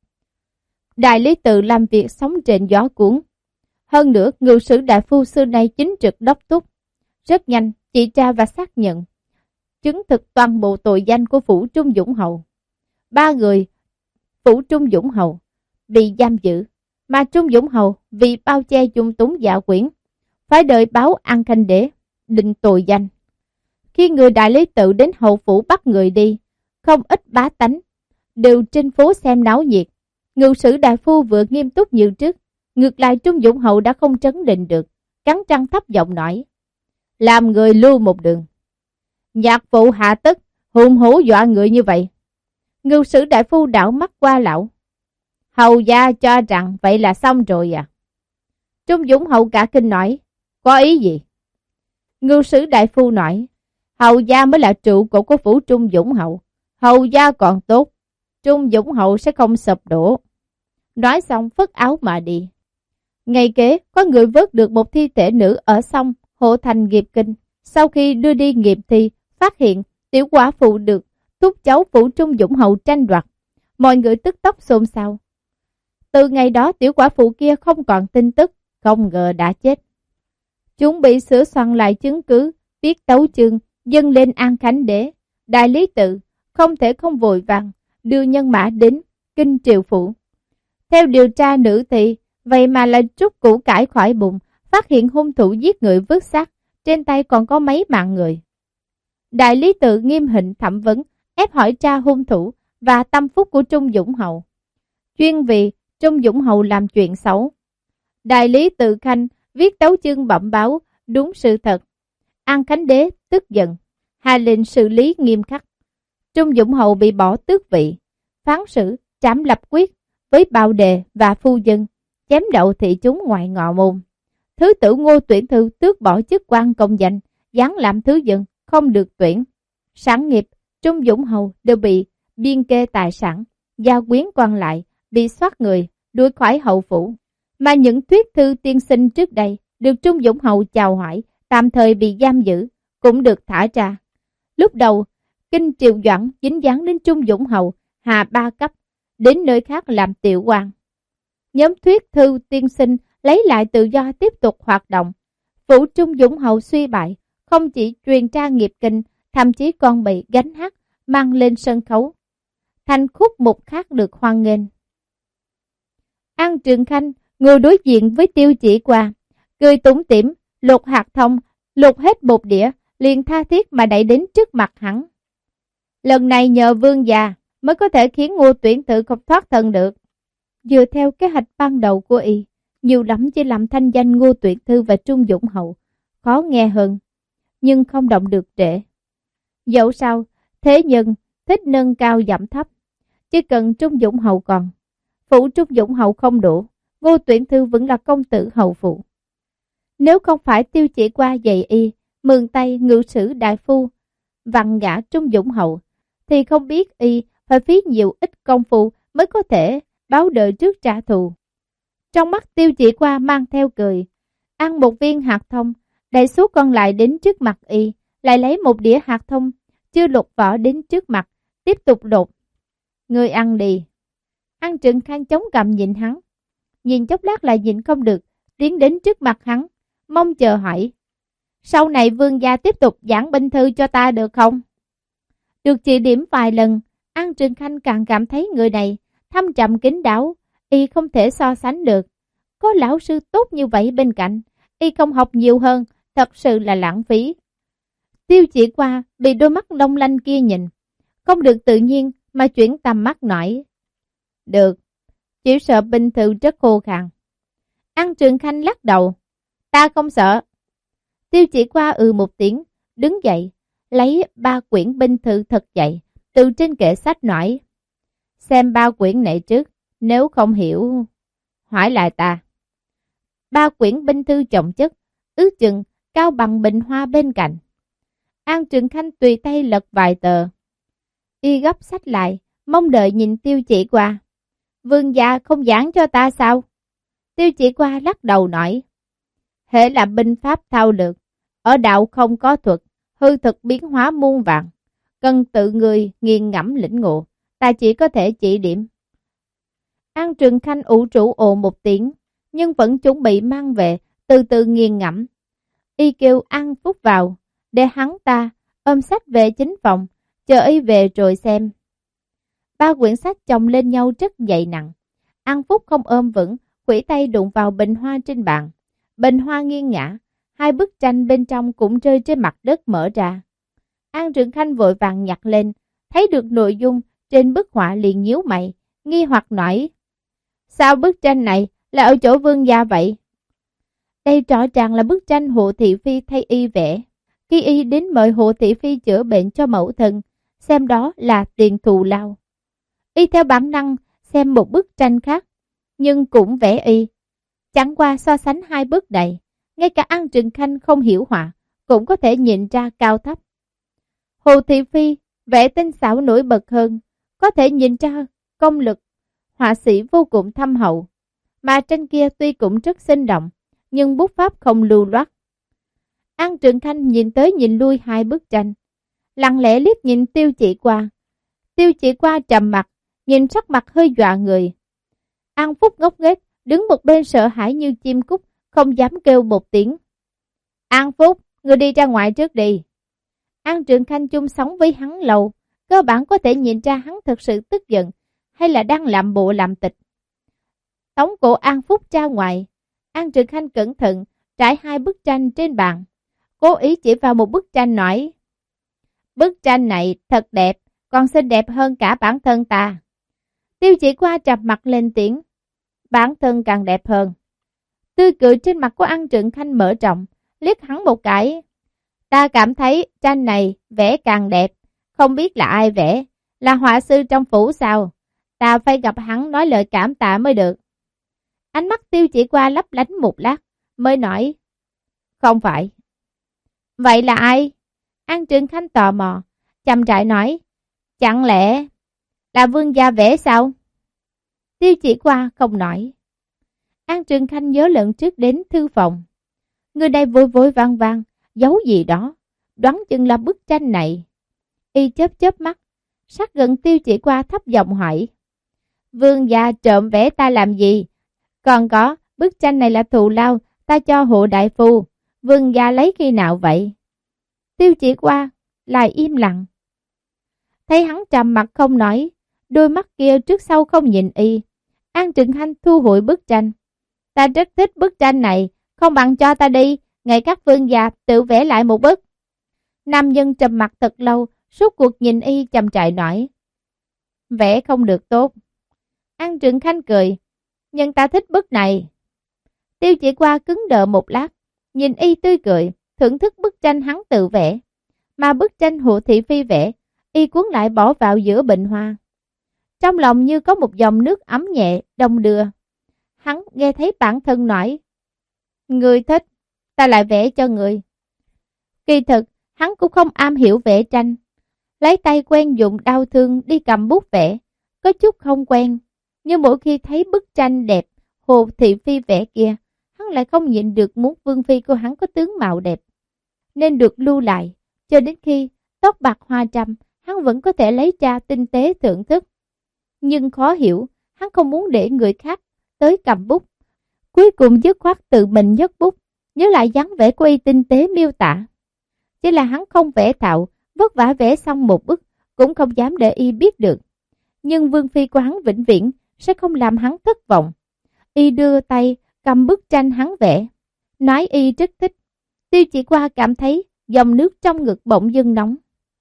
Đại lý tự làm việc sống trên gió cuốn. Hơn nữa, ngự sử đại phu xưa nay chính trực đốc thúc, rất nhanh chỉ tra và xác nhận, chứng thực toàn bộ tội danh của phủ Trung Dũng Hầu. Ba người phủ Trung Dũng Hầu bị giam giữ, mà Trung Dũng Hầu vì bao che dung túng dạ quyển, phải đợi báo An Khánh Đế định tội danh. Khi người đại lý tự đến hậu phủ bắt người đi, không ít bá tánh đều trên phố xem náo nhiệt. Ngự sử đại phu vừa nghiêm túc như trước, ngược lại Trung Dũng Hầu đã không trấn định được, cắn răng thấp giọng nói: Làm người lưu một đường. Nhạc phụ hạ tức, hùng hổ dọa người như vậy. Ngự sử đại phu đảo mắt qua lão: Hầu gia cho rằng vậy là xong rồi à? Trung Dũng Hầu cả kinh nói: Có ý gì? Ngự sử đại phu nói: Hầu gia mới là trụ cột của phủ Trung Dũng Hầu. Hầu gia còn tốt, Trung Dũng Hầu sẽ không sụp đổ. Nói xong phất áo mà đi. Ngày kế, có người vớt được một thi thể nữ ở sông Hộ Thành Nghiệp Kinh. Sau khi đưa đi nghiệp thi, phát hiện tiểu quả phụ được thúc cháu phủ Trung Dũng Hầu tranh đoạt. Mọi người tức tốc xôn xao. Từ ngày đó tiểu quả phụ kia không còn tin tức, không ngờ đã chết. Chúng bị sửa soạn lại chứng cứ, viết tấu chương, dâng lên An Khánh Đế. Đại lý tự không thể không vội vàng đưa nhân mã đến Kinh Triều Phủ. Theo điều tra nữ thị, vậy mà là trút củ cải khỏi bụng, phát hiện hung thủ giết người vứt xác, trên tay còn có mấy mạng người. Đại lý tự nghiêm hình thẩm vấn, ép hỏi tra hung thủ và tâm phúc của Trung Dũng Hầu, chuyên vì Trung Dũng Hầu làm chuyện xấu. Đại lý tự khanh viết tấu chương bẩm báo đúng sự thật. An Khánh Đế tức giận, hạ lệnh xử lý nghiêm khắc. Trung Dũng Hầu bị bỏ tước vị, phán xử trảm lập quyết với bào đề và phu dân, chém đậu thị chúng ngoại ngọ môn. Thứ tử Ngô Tuyển Thư tước bỏ chức quan công danh, giáng làm thứ dân, không được tuyển. Sản nghiệp Trung Dũng Hầu đều bị biên kê tài sản, gia quyến quan lại bị soát người, đuổi khỏi hậu phủ. Mà những thuyết thư tiên sinh trước đây được Trung Dũng Hầu chào hỏi, tạm thời bị giam giữ, cũng được thả ra. Lúc đầu, Kinh Triều Doãn dính dáng đến Trung Dũng Hầu, hạ ba cấp, đến nơi khác làm tiểu quan. Nhóm thuyết thư tiên sinh lấy lại tự do tiếp tục hoạt động. Phủ Trung Dũng Hầu suy bại, không chỉ truyền tra nghiệp kinh, thậm chí còn bị gánh hát mang lên sân khấu, thành khúc mục khác được hoan nghênh. An Trường Khanh ngồi đối diện với Tiêu Chỉ Qua, cười tủm tỉm, lột hạt thông, lột hết bột đĩa, liền tha thiết mà đẩy đến trước mặt hắn. Lần này nhờ vương già mới có thể khiến Ngô Tuyển Thư không thoát thân được. Dựa theo kế hoạch ban đầu của y, nhiều lắm chỉ làm thanh danh Ngô Tuyển Thư và Trung Dũng Hầu khó nghe hơn, nhưng không động được trễ. Dẫu sao, thế nhưng thích nâng cao giảm thấp. Chỉ cần Trung Dũng Hầu còn, phủ Trung Dũng Hầu không đủ, Ngô Tuyển Thư vẫn là công tử hầu phụ. Nếu không phải Tiêu Chỉ Qua dạy y, mượn tay ngự sử đại phu, vặn ngã Trung Dũng Hầu, thì không biết y phải phí nhiều ít công phu mới có thể báo đời trước trả thù. Trong mắt Tiêu Chỉ Qua mang theo cười, ăn một viên hạt thông, đẩy số còn lại đến trước mặt y, lại lấy một đĩa hạt thông, chưa lột vỏ đến trước mặt, tiếp tục lột. Ngươi ăn đi. An Trừng Khanh chống cằm nhìn hắn, nhìn chốc lát lại nhìn không được, tiến đến trước mặt hắn, mong chờ hỏi. Sau này vương gia tiếp tục giảng binh thư cho ta được không? Được chỉ điểm vài lần, An Trừng Khanh càng cảm thấy người này thâm trầm kín đáo, y không thể so sánh được. Có lão sư tốt như vậy bên cạnh, y không học nhiều hơn, thật sự là lãng phí. Tiêu Chỉ Qua bị đôi mắt long lanh kia nhìn, không được tự nhiên mà chuyển tầm mắt nói. Được, chỉ sợ binh thư rất khô khan. An Trừng Khanh lắc đầu. Ta không sợ. Tiêu Chỉ Qua ừ một tiếng, đứng dậy, lấy ba quyển binh thư thật dậy, từ trên kệ sách nói. Xem ba quyển này trước, nếu không hiểu, hỏi lại ta. Ba quyển binh thư chồng chất, ước chừng cao bằng bình hoa bên cạnh. An Trừng Khanh tùy tay lật vài tờ. Y gấp sách lại, mong đợi nhìn Tiêu Chỉ Qua. Vương gia không giảng cho ta sao? Tiêu Chỉ Qua lắc đầu nói. Hễ là binh pháp thao lược, ở đạo không có thuật, hư thực biến hóa muôn vạn, cần tự người nghiền ngẫm lĩnh ngộ, ta chỉ có thể chỉ điểm. An Trừng Khanh ủ trụ ồ một tiếng, nhưng vẫn chuẩn bị mang về, từ từ nghiền ngẫm. Y kêu An Phúc vào, để hắn ta ôm sách về chính phòng, chờ y về rồi xem. Ba quyển sách chồng lên nhau rất dày nặng. An Phúc không ôm vững, khuỷu tay đụng vào bình hoa trên bàn. Bình hoa nghiêng ngã, hai bức tranh bên trong cũng rơi trên mặt đất mở ra. An Trừng Khanh vội vàng nhặt lên, thấy được nội dung trên bức họa liền nhíu mày, nghi hoặc nói. Sao bức tranh này là ở chỗ vương gia vậy? Đây rõ ràng là bức tranh Hồ Thị Phi thay y vẽ. Khi y đến mời Hồ Thị Phi chữa bệnh cho mẫu thân, xem đó là tiền thù lao. Y theo bản năng xem một bức tranh khác, nhưng cũng vẽ y. Chẳng qua so sánh hai bức này, ngay cả An Trừng Khanh không hiểu họa, cũng có thể nhìn ra cao thấp. Hồ Thị Phi vẽ tinh xảo nổi bật hơn, có thể nhìn ra công lực, họa sĩ vô cùng thâm hậu. Mà tranh kia tuy cũng rất sinh động, nhưng bút pháp không lưu loát. An Trừng Khanh nhìn tới nhìn lui hai bức tranh, lặng lẽ liếc nhìn Tiêu Chỉ Qua. Tiêu Chỉ Qua trầm mặt, nhìn sắc mặt hơi dọa người. An Phúc ngốc nghếch, đứng một bên sợ hãi như chim cút, không dám kêu một tiếng. An Phúc, ngươi đi ra ngoài trước đi. An Trừng Khanh chung sống với hắn lâu, cơ bản có thể nhìn ra hắn thực sự tức giận, hay là đang làm bộ làm tịch. Tống cổ An Phúc ra ngoài, An Trừng Khanh cẩn thận trải hai bức tranh trên bàn, cố ý chỉ vào một bức tranh nói. Bức tranh này thật đẹp, còn xinh đẹp hơn cả bản thân ta. Tiêu Chỉ Qua trầm mặt lên tiếng. Bản thân càng đẹp hơn. Tươi cười trên mặt của An Trừng Khanh mở rộng, liếc hắn một cái. Ta cảm thấy tranh này vẽ càng đẹp, không biết là ai vẽ, là họa sư trong phủ sao? Ta phải gặp hắn nói lời cảm tạ mới được. Ánh mắt Tiêu Chỉ Qua lấp lánh một lát, mới nói. Không phải. Vậy là ai? An Trừng Khanh tò mò, chậm rãi nói. Chẳng lẽ là vương gia vẽ sao? Tiêu Chỉ Qua không nói. An Trừng Khanh nhớ lần trước đến thư phòng. Người này vội vội vàng vàng, giấu gì đó, đoán chừng là bức tranh này. Y chớp chớp mắt, sát gần Tiêu Chỉ Qua thấp giọng hỏi. Vương gia trộm vẽ ta làm gì? Còn có, bức tranh này là thù lao ta cho hộ đại phu. Vương gia lấy khi nào vậy? Tiêu Chỉ Qua lại im lặng. Thấy hắn trầm mặt không nói, đôi mắt kia trước sau không nhìn y. An Trừng Khanh thu hồi bức tranh. Ta rất thích bức tranh này, không bằng cho ta đi, ngày các vương gia tự vẽ lại một bức. Nam nhân trầm mặt thật lâu, suốt cuộc nhìn y chậm trại nói. Vẽ không được tốt. An Trừng Khanh cười, nhưng ta thích bức này. Tiêu Chỉ Qua cứng đờ một lát, nhìn y tươi cười, thưởng thức bức tranh hắn tự vẽ. mà bức tranh Hồ Thị Phi vẽ, y cuốn lại bỏ vào giữa bình hoa. Trong lòng như có một dòng nước ấm nhẹ, đông đưa. Hắn nghe thấy bản thân nói, người thích, ta lại vẽ cho người. Kỳ thực, hắn cũng không am hiểu vẽ tranh. Lấy tay quen dùng đau thương đi cầm bút vẽ, có chút không quen. Nhưng mỗi khi thấy bức tranh đẹp, Hồ Thị Phi vẽ kia, hắn lại không nhịn được muốn vương phi của hắn có tướng mạo đẹp. Nên được lưu lại, cho đến khi tóc bạc hoa trầm, hắn vẫn có thể lấy ra tinh tế thưởng thức. Nhưng khó hiểu, hắn không muốn để người khác tới cầm bút. Cuối cùng dứt khoát tự mình nhấc bút, nhớ lại dáng vẽ của y tinh tế miêu tả. Chỉ là hắn không vẽ thạo, vất vả vẽ xong một bức, cũng không dám để y biết được. Nhưng vương phi của hắn vĩnh viễn sẽ không làm hắn thất vọng. Y đưa tay cầm bức tranh hắn vẽ, nói y rất thích. Tiêu Chỉ Qua cảm thấy dòng nước trong ngực bỗng dưng nóng.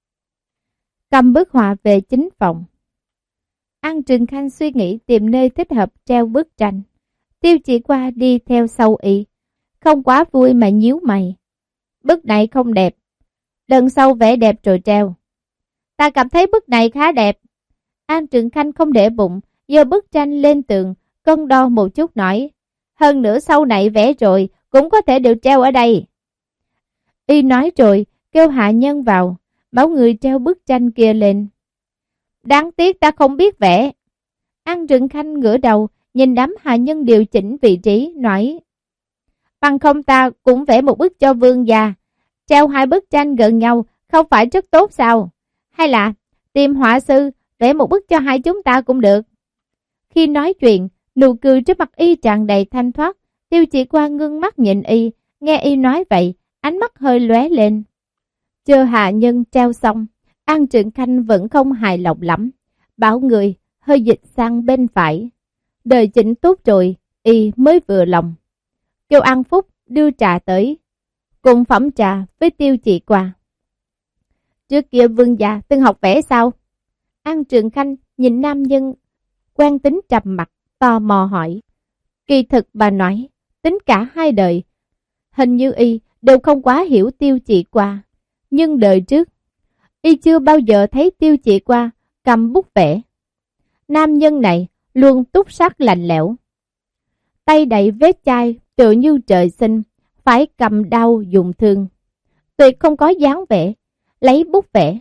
Cầm bức họa về chính phòng. An Trường Khanh suy nghĩ tìm nơi thích hợp treo bức tranh. Tiêu Chỉ Qua đi theo sau y, không quá vui mà nhíu mày. Bức này không đẹp, lần sau vẽ đẹp rồi treo. Ta cảm thấy bức này khá đẹp. An Trường Khanh không để bụng, giơ bức tranh lên tường, cân đo một chút nói, hơn nữa sau này vẽ rồi cũng có thể đều treo ở đây. Y nói rồi, kêu hạ nhân vào, bảo người treo bức tranh kia lên. Đáng tiếc ta không biết vẽ. An Trường Khanh ngửa đầu, nhìn đám hạ nhân điều chỉnh vị trí, nói, bằng không ta cũng vẽ một bức cho vương gia. Treo hai bức tranh gần nhau, không phải rất tốt sao? Hay là tìm họa sư, vẽ một bức cho hai chúng ta cũng được. Khi nói chuyện, nụ cười trên mặt y tràn đầy thanh thoát. Tiêu Chỉ Qua ngưng mắt nhìn y, nghe y nói vậy, ánh mắt hơi lóe lên. Chờ hạ nhân treo xong, An Trường Khanh vẫn không hài lòng lắm, bảo người hơi dịch sang bên phải. Đời chỉnh tốt rồi, y mới vừa lòng. Kêu An Phúc đưa trà tới, cùng phẩm trà với Tiêu Chỉ Qua. Trước kia vương gia từng học vẽ sao? An Trường Khanh nhìn nam nhân quan tính trầm mặt, tò mò hỏi. Kỳ thực bà nói, tính cả hai đời, hình như y đều không quá hiểu Tiêu Chỉ Qua. Nhưng đời trước, y chưa bao giờ thấy Tiêu Chỉ Qua cầm bút vẽ. Nam nhân này luôn túc sắc lạnh lẽo, tay đậy vết chai tựa như trời sinh, phải cầm đao dùng thương, tuyệt không có dáng vẽ, lấy bút vẽ.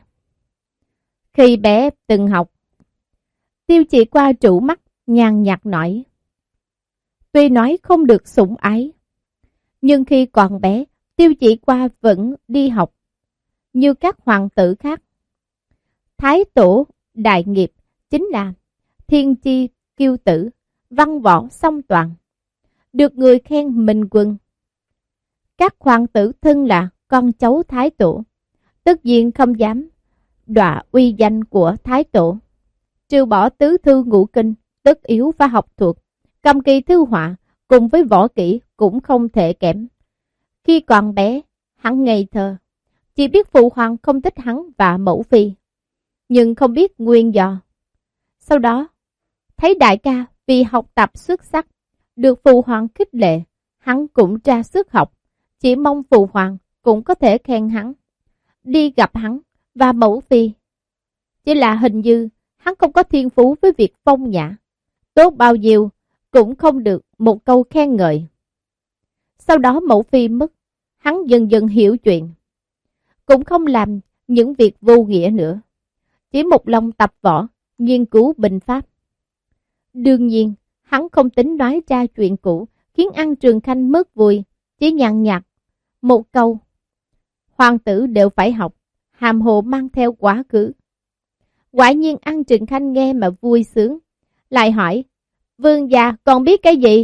Khi bé từng học, Tiêu Chỉ Qua trụ mắt, nhàn nhạt nói, tuy nói không được sủng ái, nhưng khi còn bé, Tiêu Chỉ Qua vẫn đi học, như các hoàng tử khác. Thái tổ đại nghiệp chính là thiên chi kiêu tử, văn võ song toàn, được người khen minh quân. Các hoàng tử thân là con cháu thái tổ, tất nhiên không dám đọa uy danh của thái tổ. Trừ bỏ tứ thư ngũ kinh, tất yếu và học thuộc, cầm kỳ thư họa cùng với võ kỹ cũng không thể kém. Khi còn bé, hắn ngây thơ, chỉ biết phụ hoàng không thích hắn và mẫu phi, nhưng không biết nguyên do. Sau đó, thấy đại ca vì học tập xuất sắc, được phụ hoàng khích lệ, hắn cũng ra sức học, chỉ mong phụ hoàng cũng có thể khen hắn. Đi gặp hắn và mẫu phi, chỉ là hình như hắn không có thiên phú với việc phong nhã, tốt bao nhiêu cũng không được một câu khen ngợi. Sau đó mẫu phi mất, hắn dần dần hiểu chuyện, cũng không làm những việc vô nghĩa nữa, chỉ một lòng tập võ, nghiên cứu binh pháp. Đương nhiên, hắn không tính nói ra chuyện cũ, khiến An Trường Khanh mất vui, chỉ nhàn nhạt một câu, hoàng tử đều phải học, hàm hồ mang theo quá khứ. Quả nhiên An Trường Khanh nghe mà vui sướng, lại hỏi, vương gia còn biết cái gì?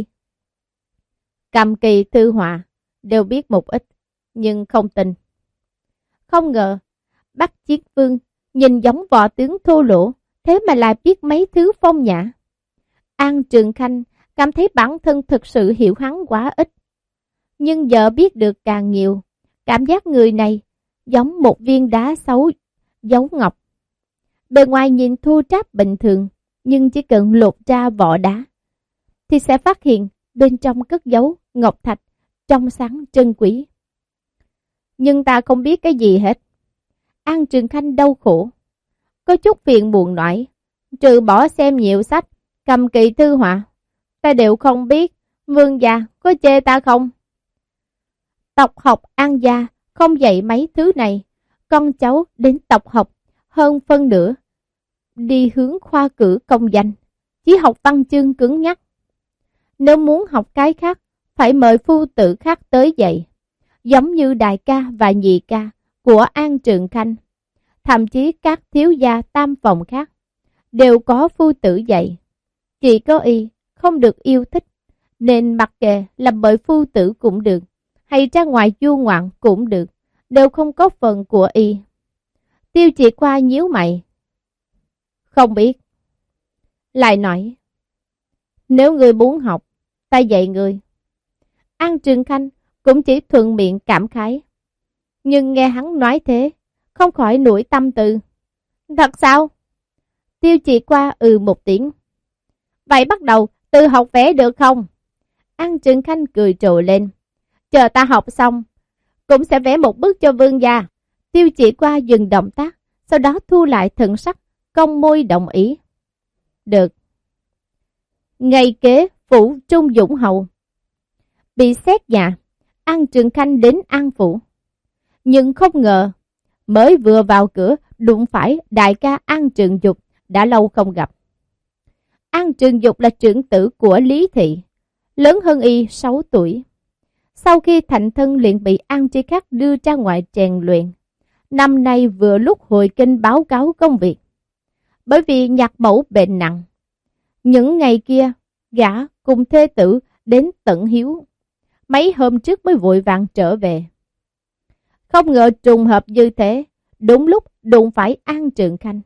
Cầm kỳ thư họa, đều biết một ít, nhưng không tin. Không ngờ, Bắc Chiết Vương nhìn giống võ tướng thô lỗ, thế mà lại biết mấy thứ phong nhã. An Trường Khanh cảm thấy bản thân thực sự hiểu hắn quá ít. Nhưng giờ biết được càng nhiều, cảm giác người này giống một viên đá xấu, dấu ngọc. Bề ngoài nhìn thô ráp bình thường, nhưng chỉ cần lột ra vỏ đá, thì sẽ phát hiện bên trong cất giấu ngọc thạch, trong sáng trân quý. Nhưng ta không biết cái gì hết. An Trường Khanh đau khổ, có chút phiền buồn nói, trừ bỏ xem nhiều sách, cầm kỳ thư họa, ta đều không biết, vương gia có chê ta không? Tộc học An gia không dạy mấy thứ này, con cháu đến tộc học hơn phân nửa đi hướng khoa cử công danh, chỉ học văn chương cứng nhắc. Nếu muốn học cái khác, phải mời phu tử khác tới dạy, giống như đại ca và nhị ca của An Trường Khanh. Thậm chí các thiếu gia tam phòng khác đều có phu tử dạy. Chỉ có y không được yêu thích, nên mặc kệ làm bởi phu tử cũng được, hay ra ngoài du ngoạn cũng được, đều không có phần của y. Tiêu Chỉ Qua nhíu mày, không biết. Lại nói, nếu ngươi muốn học, ta dạy ngươi. An Trường Khanh cũng chỉ thuận miệng cảm khái, nhưng nghe hắn nói thế, không khỏi nổi tâm tư. Thật sao? Tiêu Chỉ Qua ừ một tiếng. Vậy bắt đầu từ học vẽ được không? An Trường Khanh cười trồ lên. Chờ ta học xong, cũng sẽ vẽ một bức cho vương gia. Tiêu Chỉ Qua dừng động tác, sau đó thu lại thần sắc, cong môi đồng ý. Được. Ngày kế phủ Trung Dũng Hầu bị xét nhà, An Trường Khanh đến An phủ. Nhưng không ngờ, mới vừa vào cửa đụng phải đại ca An Trường Dục, đã lâu không gặp. An Trường Dục là trưởng tử của Lý Thị, lớn hơn y sáu tuổi. Sau khi thành thân liền bị An Tri Khắc đưa ra ngoài rèn luyện. Năm nay vừa lúc hồi kinh báo cáo công việc. Bởi vì nhạc mẫu bệnh nặng, những ngày kia gã cùng thê tử đến tận hiếu. Mấy hôm trước mới vội vàng trở về. Không ngờ trùng hợp như thế, đúng lúc đụng phải An Trường Khanh.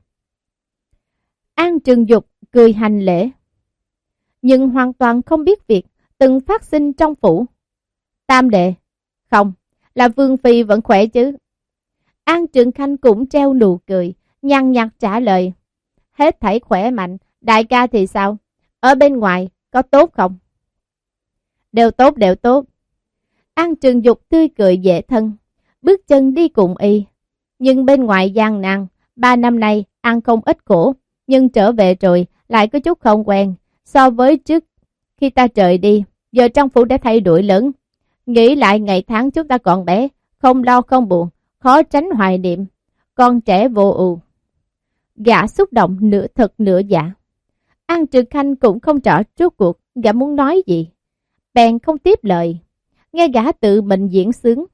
An Trường Dục cười hành lễ, nhưng hoàn toàn không biết việc từng phát sinh trong phủ. Tam đệ, không, là Vương Phi vẫn khỏe chứ? An Trường Khanh cũng treo nụ cười, nhăn nhặt trả lời. Hết thảy khỏe mạnh, đại ca thì sao? Ở bên ngoài có tốt không? Đều tốt, đều tốt. An Trường Dục tươi cười dễ thân, bước chân đi cùng y. Nhưng bên ngoài gian nan, ba năm nay ăn không ít khổ, nhưng trở về rồi lại có chút không quen. So với trước khi ta rời đi, giờ trong phủ đã thay đổi lớn. Nghĩ lại ngày tháng chúng ta còn bé, không lo không buồn, khó tránh hoài niệm, con trẻ vô ưu. Gã xúc động nửa thật nửa giả. An Trường Khanh cũng không rõ rốt cuộc gã muốn nói gì, bèn không tiếp lời, nghe gã tự mình diễn sướng.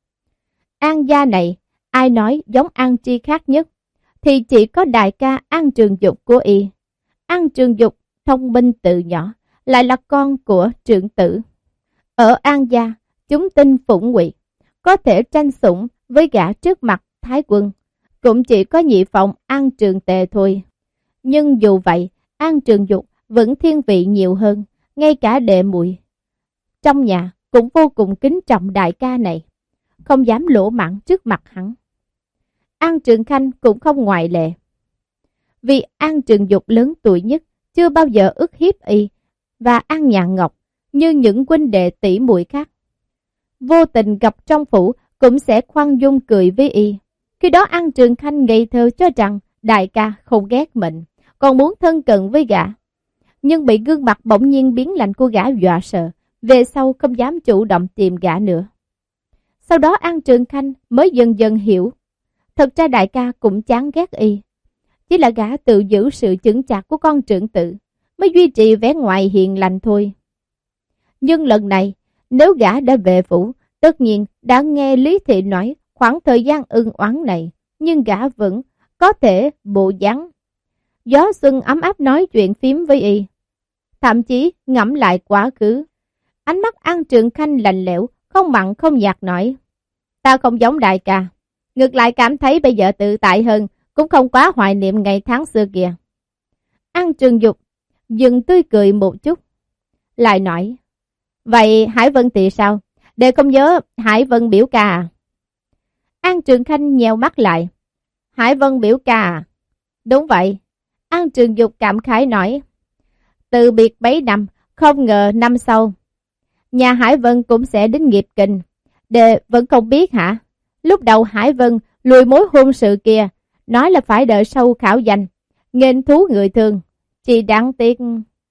An gia này, ai nói giống An Tri khác nhất, thì chỉ có đại ca An Trường Dục của y. An Trường Dục thông minh từ nhỏ, lại là con của trưởng tử. Ở An gia, chúng tinh phụng ngụy, có thể tranh sủng với gã trước mặt Thái Quân, cũng chỉ có nhị phòng An Trường Tề thôi. Nhưng dù vậy, An Trường Dục vẫn thiên vị nhiều hơn, ngay cả đệ muội trong nhà cũng vô cùng kính trọng đại ca này, không dám lỗ mãng trước mặt hắn. An Trường Khanh cũng không ngoại lệ. Vì An Trường Dục lớn tuổi nhất, chưa bao giờ ức hiếp y và An Nhạn Ngọc như những huynh đệ tỷ muội khác. Vô tình gặp trong phủ cũng sẽ khoan dung cười với y. Khi đó An Trường Khanh ngây thơ cho rằng đại ca không ghét mình, còn muốn thân cận với gã. Nhưng bị gương mặt bỗng nhiên biến lạnh của gã dọa sợ, về sau không dám chủ động tìm gã nữa. Sau đó An Trường Khanh mới dần dần hiểu, thật ra đại ca cũng chán ghét y. Chỉ là gã tự giữ sự chững chạc của con trưởng tử, mới duy trì vẻ ngoài hiền lành thôi. Nhưng lần này, nếu gã đã về phủ, tất nhiên đã nghe Lý Thị nói khoảng thời gian ưng oán này, nhưng gã vẫn có thể bộ dáng gió xuân ấm áp nói chuyện phím với y. Thậm chí ngẫm lại quá khứ, ánh mắt An Trường Khanh lạnh lẽo, không mặn không nhạt nói, ta không giống đại ca, ngược lại cảm thấy bây giờ tự tại hơn, cũng không quá hoài niệm ngày tháng xưa kìa. An Trường Dục dừng tươi cười một chút, lại nói, vậy Hải Vân thì sao? Để không nhớ Hải Vân biểu ca à? An Trường Khanh nheo mắt lại, Hải Vân biểu ca à? Đúng vậy. An Trường Dục cảm khái nói, từ biệt mấy năm, không ngờ năm sau nhà Hải Vân cũng sẽ đến nghiệp kinh. Đệ vẫn không biết hả? Lúc đầu Hải Vân lùi mối hôn sự kia, nói là phải đợi sau khảo danh, nghênh thú người thương. Chỉ đáng tiếc.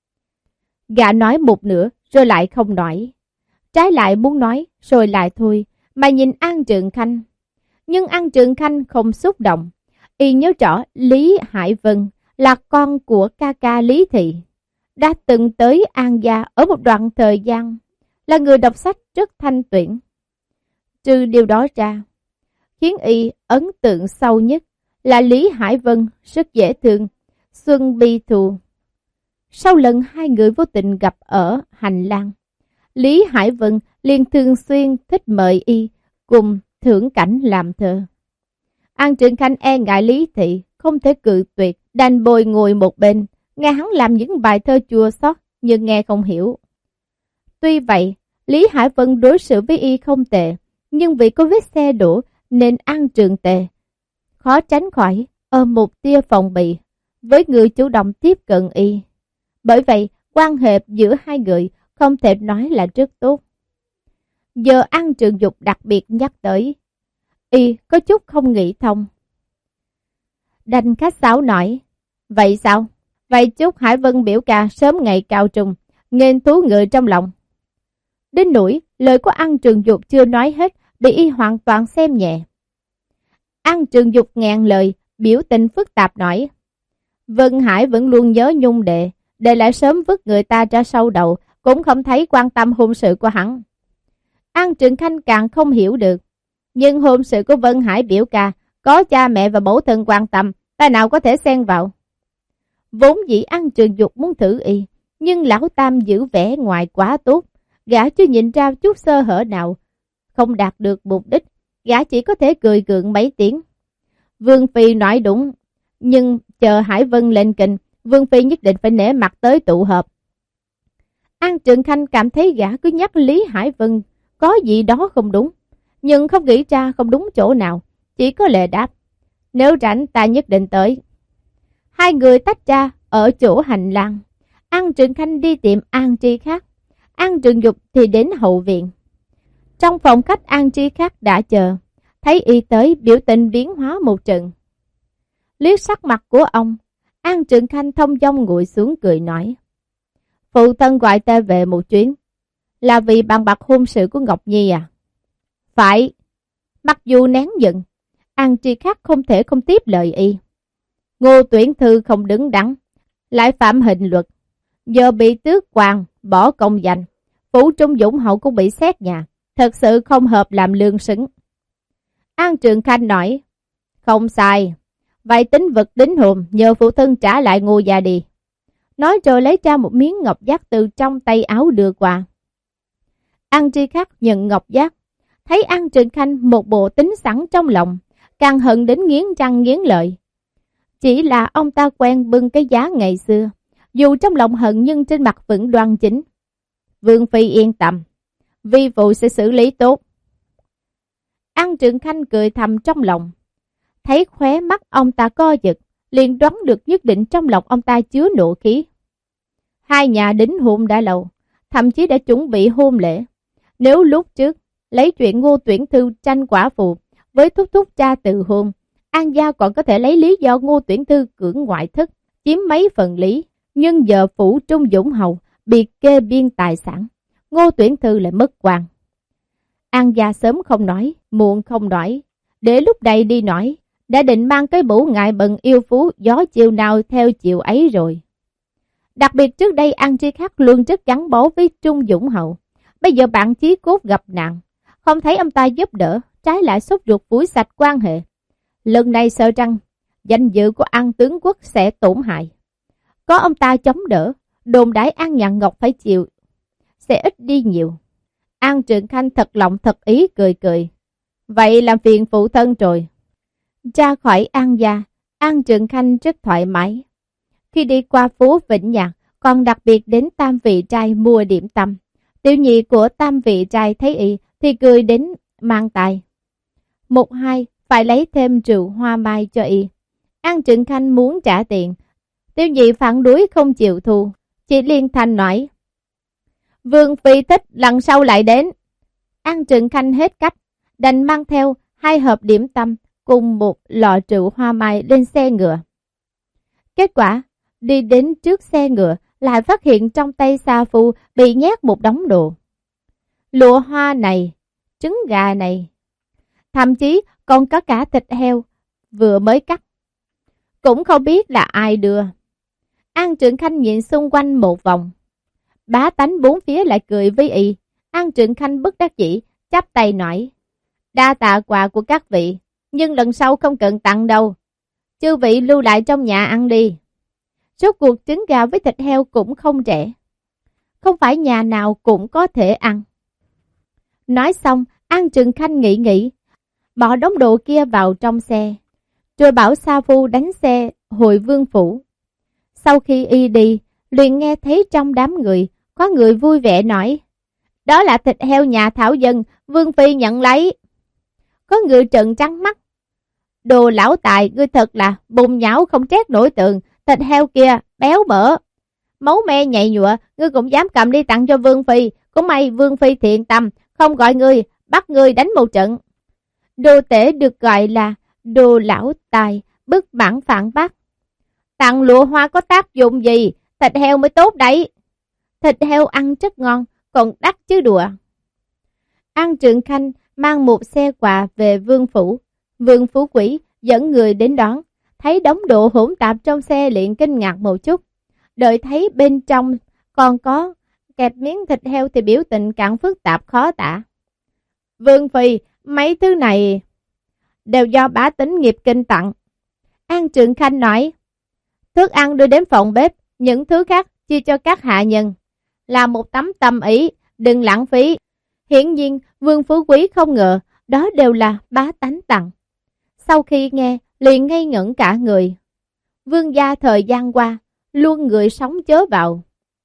Gã nói một nửa rồi lại không nói. Trái lại muốn nói rồi lại thôi, mà nhìn An Trường Khanh. Nhưng An Trường Khanh không xúc động. Y nhớ rõ Lý Hải Vân là con của ca ca Lý Thị, đã từng tới An gia ở một đoạn thời gian, là người đọc sách rất thanh tuyển. Trừ điều đó ra, khiến Y ấn tượng sâu nhất là Lý Hải Vân rất dễ thương, xuân bi thù. Sau lần hai người vô tình gặp ở hành lang, Lý Hải Vân liền thường xuyên thích mời Y cùng thưởng cảnh làm thơ. An Trường Khanh e ngại Lý Thị không thể cự tuyệt, đành bồi ngồi một bên, nghe hắn làm những bài thơ chua xót nhưng nghe không hiểu. Tuy vậy, Lý Hải Vân đối xử với Y không tệ, nhưng vì có vết xe đổ nên An Trường Tề khó tránh khỏi ôm một tia phòng bị với người chủ động tiếp cận Y. Bởi vậy, quan hệ giữa hai người không thể nói là rất tốt. Giờ An Trường Dục đặc biệt nhắc tới, Y có chút không nghĩ thông. Đành khách sáo nói, vậy sao? Vậy chúc Hải Vân biểu ca sớm ngày cao trùng, nghênh thú người trong lòng. Đến nỗi lời của An Trường Dục chưa nói hết, bị Y hoàn toàn xem nhẹ. An Trường Dục ngàn lời, biểu tình phức tạp nói, Vân Hải vẫn luôn nhớ Nhung đệ, đệ lại sớm vứt người ta ra sau đầu, cũng không thấy quan tâm hôn sự của hắn. An Trường Khanh càng không hiểu được, nhưng hôn sự của Vân Hải biểu ca có cha mẹ và mẫu thân quan tâm, ta nào có thể xen vào. Vốn dĩ An Trường Dục muốn thử Y, nhưng lão tam giữ vẻ ngoài quá tốt, gã chưa nhìn ra chút sơ hở nào, không đạt được mục đích, gã chỉ có thể cười gượng mấy tiếng. Vương Phi nói đúng, nhưng chờ Hải Vân lên kinh, Vương Phi nhất định phải nể mặt tới tụ họp. An Trường Khanh cảm thấy gã cứ nhắc Lý Hải Vân có gì đó không đúng, nhưng không nghĩ ra không đúng chỗ nào, chỉ có lệ đáp, nếu rảnh ta nhất định tới. Hai người tách ra ở chỗ hành lang, An Trường Khanh đi tiệm An Tri Khác, An Trường Dục thì đến hậu viện. Trong phòng khách An Tri Khác đã chờ, thấy Y tới biểu tình biến hóa một trận. Liếc sắc mặt của ông, An Trường Khanh thông dong ngồi xuống cười nói, phụ thân gọi ta về một chuyến, là vì bàn bạc hôn sự của Ngọc Nhi à? Phải. Mặc dù nén giận, An Tri Khác không thể không tiếp lời Y. Ngô Tuyển Thư không đứng đắn, lại phạm hình luật, giờ bị tước quan, bỏ công danh, phủ Trung Dũng Hậu cũng bị xét nhà, thật sự không hợp làm lương xứng. An Trường Khanh nói, không sai, vậy tính vật đính hồn nhờ phụ thân trả lại Ngô gia đi. Nói rồi lấy ra một miếng ngọc giác từ trong tay áo đưa qua. An Tri Khác nhận ngọc giác, thấy An Trường Khanh một bộ tính sẵn trong lòng, càng hận đến nghiến răng nghiến lợi. Chỉ là ông ta quen bưng cái giá ngày xưa, dù trong lòng hận nhưng trên mặt vẫn đoan chính. Vương Phi yên tâm, vi phụ sẽ xử lý tốt. An Trường Khanh cười thầm trong lòng, thấy khóe mắt ông ta co giật, liền đoán được nhất định trong lòng ông ta chứa nộ khí. Hai nhà đính hôn đã lâu, thậm chí đã chuẩn bị hôn lễ. Nếu lúc trước lấy chuyện Ngô Tuyển Thư tranh quả phụ với thúc thúc cha từ hôn, An gia còn có thể lấy lý do Ngô Tuyển Thư cưỡng ngoại thất, chiếm mấy phần lý. Nhưng giờ phủ Trung Dũng Hầu bị kê biên tài sản, Ngô Tuyển Thư lại mất quan. An gia sớm không nói, muộn không nói, để lúc đây đi nói, đã định mang cái mũ ngại bần yêu phú gió chiều nào theo chiều ấy rồi. Đặc biệt trước đây An Tri Khác luôn rất gắn bó với Trung Dũng Hậu, bây giờ bạn chí cốt gặp nạn, không thấy ông ta giúp đỡ, trái lại sốt ruột phủi sạch quan hệ. Lần này sợ rằng danh dự của An tướng quốc sẽ tổn hại. Có ông ta chống đỡ, đồn đãi An Nhạn Ngọc phải chịu, sẽ ít đi nhiều. An Trường Khanh thật lòng thật ý cười cười. Vậy làm phiền phụ thân rồi. Ra khỏi An gia, An Trường Khanh rất thoải mái. Khi đi qua phố Vĩnh Nhạc, còn đặc biệt đến Tam Vị Trai mua điểm tâm. Tiểu nhị của Tam Vị Trai thấy Y thì cười đến mang tài. Một hai phải lấy thêm rượu hoa mai cho Y. An Trường Khanh muốn trả tiền. Tiểu nhị phản đối không chịu thu, chỉ liên thanh nói, Vương Phi thích lần sau lại đến. An Trường Khanh hết cách, đành mang theo hai hộp điểm tâm cùng một lọ rượu hoa mai lên xe ngựa. Kết quả, đi đến trước xe ngựa, lại phát hiện trong tay sa phu bị nhét một đống đồ. Lụa hoa này, trứng gà này, thậm chí còn có cả thịt heo vừa mới cắt. Cũng không biết là ai đưa. An Trượng Khanh nhìn xung quanh một vòng. Bá tánh bốn phía lại cười với y. An Trượng Khanh bất đắc dĩ, chắp tay nói: đa tạ quà của các vị, nhưng lần sau không cần tặng đâu. Chư vị lưu lại trong nhà ăn đi. Rốt cuộc trứng gà với thịt heo cũng không rẻ, không phải nhà nào cũng có thể ăn. Nói xong, An Trượng Khanh nghĩ nghĩ, bỏ đống đồ kia vào trong xe, rồi bảo sa phu đánh xe hồi vương phủ. Sau khi y đi, liền nghe thấy trong đám người có người vui vẻ nói: đó là thịt heo nhà Thảo Dân, vương phi nhận lấy. Có người trợn trắng mắt: đồ lão tài, ngươi thật là bùn nhão không trét nổi tường. Thịt heo kia béo bở, máu me nhạy nhụa, ngươi cũng dám cầm đi tặng cho vương phi. Cũng may vương phi thiện tâm, không gọi ngươi, bắt ngươi đánh một trận. Đồ tể được gọi là đồ lão tài bức mãn phản bác: tặng lụa hoa có tác dụng gì, thịt heo mới tốt đấy. Thịt heo ăn rất ngon, còn đắt chứ đùa. An Trượng Khanh mang một xe quà về vương phủ. Vương Phú Quý dẫn người đến đón, thấy đống đồ hỗn tạp trong xe liền kinh ngạc một chút. Đợi thấy bên trong còn có kẹp miếng thịt heo thì biểu tình càng phức tạp khó tả. Vương phi, mấy thứ này đều do bá tính nghiệp kinh tặng. An Trượng Khanh nói: thức ăn đưa đến phòng bếp, những thứ khác chia cho các hạ nhân, là một tấm tâm ý, đừng lãng phí. Hiển nhiên Vương Phú Quý không ngờ đó đều là bá tánh tặng. Sau khi nghe liền ngây ngẩn cả người. Vương gia thời gian qua luôn người sống chớ vào.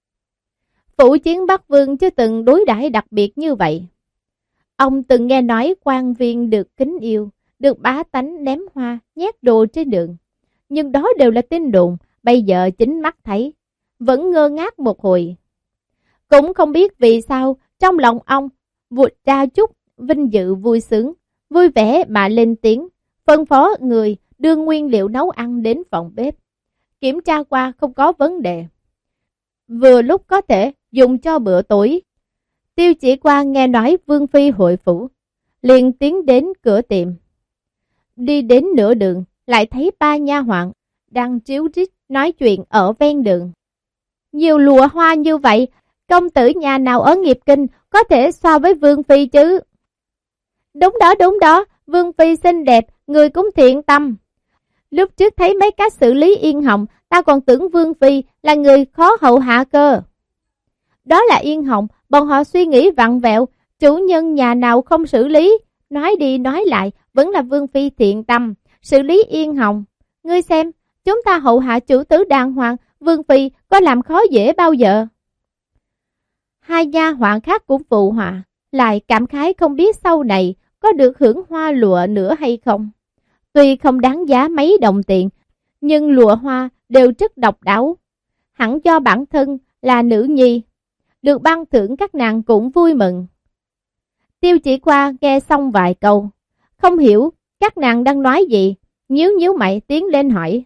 Phủ chiến Bắc Vương chưa từng đối đãi đặc biệt như vậy. Ông từng nghe nói quan viên được kính yêu, được bá tánh ném hoa, nhét đồ trên đường. Nhưng đó đều là tin đồn, bây giờ chính mắt thấy, vẫn ngơ ngác một hồi. Cũng không biết vì sao trong lòng ông vụt ra chút vinh dự vui sướng, vui vẻ mà lên tiếng, phân phó người đưa nguyên liệu nấu ăn đến phòng bếp. Kiểm tra qua không có vấn đề, vừa lúc có thể dùng cho bữa tối. Tiêu Chỉ Qua nghe nói Vương phi hội phủ, liền tiến đến cửa tiệm. Đi đến nửa đường, lại thấy ba nha hoàn đang tríu rít nói chuyện ở ven đường. Nhiều lụa hoa như vậy, công tử nhà nào ở Nghiệp Kinh có thể so với Vương phi chứ? Đúng đó, đúng đó, Vương phi xinh đẹp, người cũng thiện tâm. Lúc trước thấy mấy cách xử lý Yên Hồng, ta còn tưởng Vương phi là người khó hậu hạ cơ. Đó là Yên Hồng, bọn họ suy nghĩ vặn vẹo, chủ nhân nhà nào không xử lý, nói đi nói lại vẫn là Vương phi thiện tâm xử lý Yên Hồng. Ngươi xem, chúng ta hậu hạ chủ tử đàng hoàng, Vương phi có làm khó dễ bao giờ. Hai nha hoàn khác cũng phụ họa, lại cảm khái không biết sau này có được hưởng hoa lụa nữa hay không. Tuy không đáng giá mấy đồng tiền, nhưng lụa hoa đều rất độc đáo. Hẳn do bản thân là nữ nhi, được ban thưởng các nàng cũng vui mừng. Tiêu Chỉ Qua nghe xong vài câu, không hiểu các nàng đang nói gì, nhíu nhíu mày tiến lên hỏi: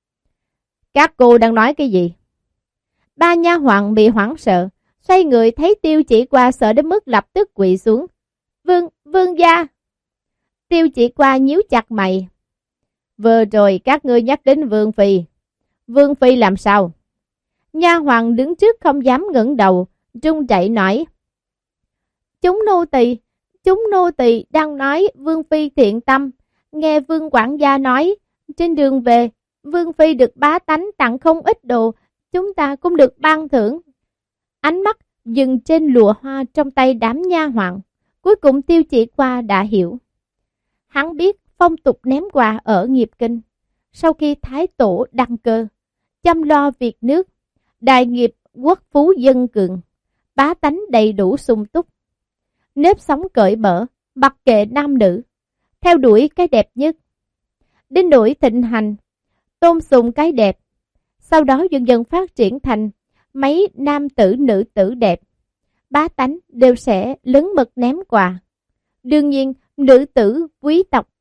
các cô đang nói cái gì? Ba nha hoàn bị hoảng sợ, xoay người thấy Tiêu Chỉ Qua sợ đến mức lập tức quỳ xuống. Vương, vương gia. Tiêu Chỉ Qua nhíu chặt mày. Vừa rồi các ngươi nhắc đến Vương phi. Vương phi làm sao? Nha hoàn đứng trước không dám ngẩng đầu, run rẩy nói: Chúng nô tỳ, chúng nô tỳ đang nói Vương phi thiện tâm. Nghe Vương quản gia nói, trên đường về, Vương phi được bá tánh tặng không ít đồ, chúng ta cũng được ban thưởng. Ánh mắt dừng trên lụa hoa trong tay đám nha hoàn. Cuối cùng Tiêu Chỉ Qua đã hiểu. Hắn biết phong tục ném quà ở Nghiệp Kinh. Sau khi Thái Tổ đăng cơ, chăm lo việc nước, đại nghiệp quốc phú dân cường, bá tánh đầy đủ sung túc, nếp sống cởi mở, mặc kệ nam nữ, theo đuổi cái đẹp nhất. Đến nỗi thịnh hành, tôn sùng cái đẹp, sau đó dần dần phát triển thành mấy nam tử nữ tử đẹp. Bá tánh đều sẽ lớn mật ném quà. Đương nhiên, nữ tử quý tộc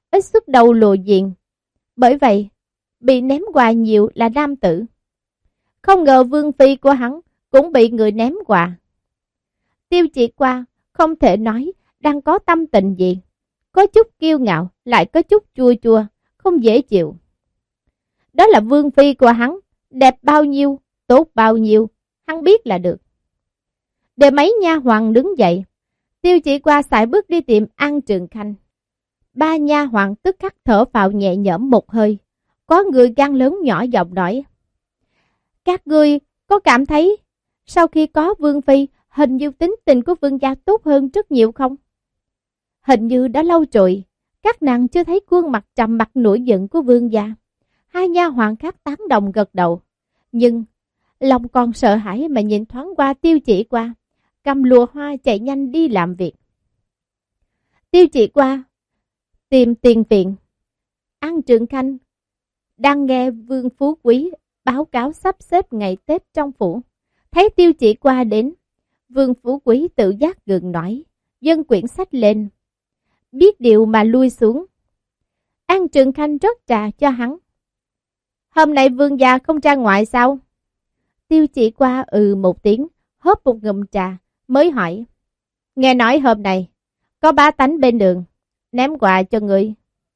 ít xuất đầu lộ diện. Bởi vậy, bị ném quà nhiều là nam tử. Không ngờ vương phi của hắn cũng bị người ném quà. Tiêu Chỉ Qua không thể nói đang có tâm tình gì. Có chút kiêu ngạo, lại có chút chua chua, không dễ chịu. Đó là vương phi của hắn, đẹp bao nhiêu, tốt bao nhiêu, hắn biết là được. Để mấy nha hoàn đứng dậy, Tiêu Chỉ Qua sải bước đi tìm An Trường Khanh. Ba nha hoàn tức khắc thở phào nhẹ nhõm một hơi. Có người gan lớn nhỏ giọng nói: các ngươi có cảm thấy sau khi có vương phi, hình như tính tình của vương gia tốt hơn rất nhiều không? Hình như đã lâu rồi, các nàng chưa thấy khuôn mặt trầm mặc nổi giận của vương gia. Hai nha hoàn khác tán đồng gật đầu, nhưng lòng còn sợ hãi mà nhìn thoáng qua Tiêu Chỉ Qua, cầm lùa hoa chạy nhanh đi làm việc. Tiêu Chỉ Qua tìm tiền viện. An Trường Khanh đang nghe Vương Phú Quý báo cáo sắp xếp ngày Tết trong phủ. Thấy Tiêu Chỉ Qua đến, Vương Phú Quý tự giác gượng nói, dâng quyển sách lên, biết điều mà lui xuống. An Trường Khanh rót trà cho hắn. Hôm nay vương gia không ra ngoại sao? Tiêu Chỉ Qua ừ một tiếng, hớp một ngụm trà, mới hỏi. Nghe nói hôm nay, có bá tánh bên đường, ném quà cho người.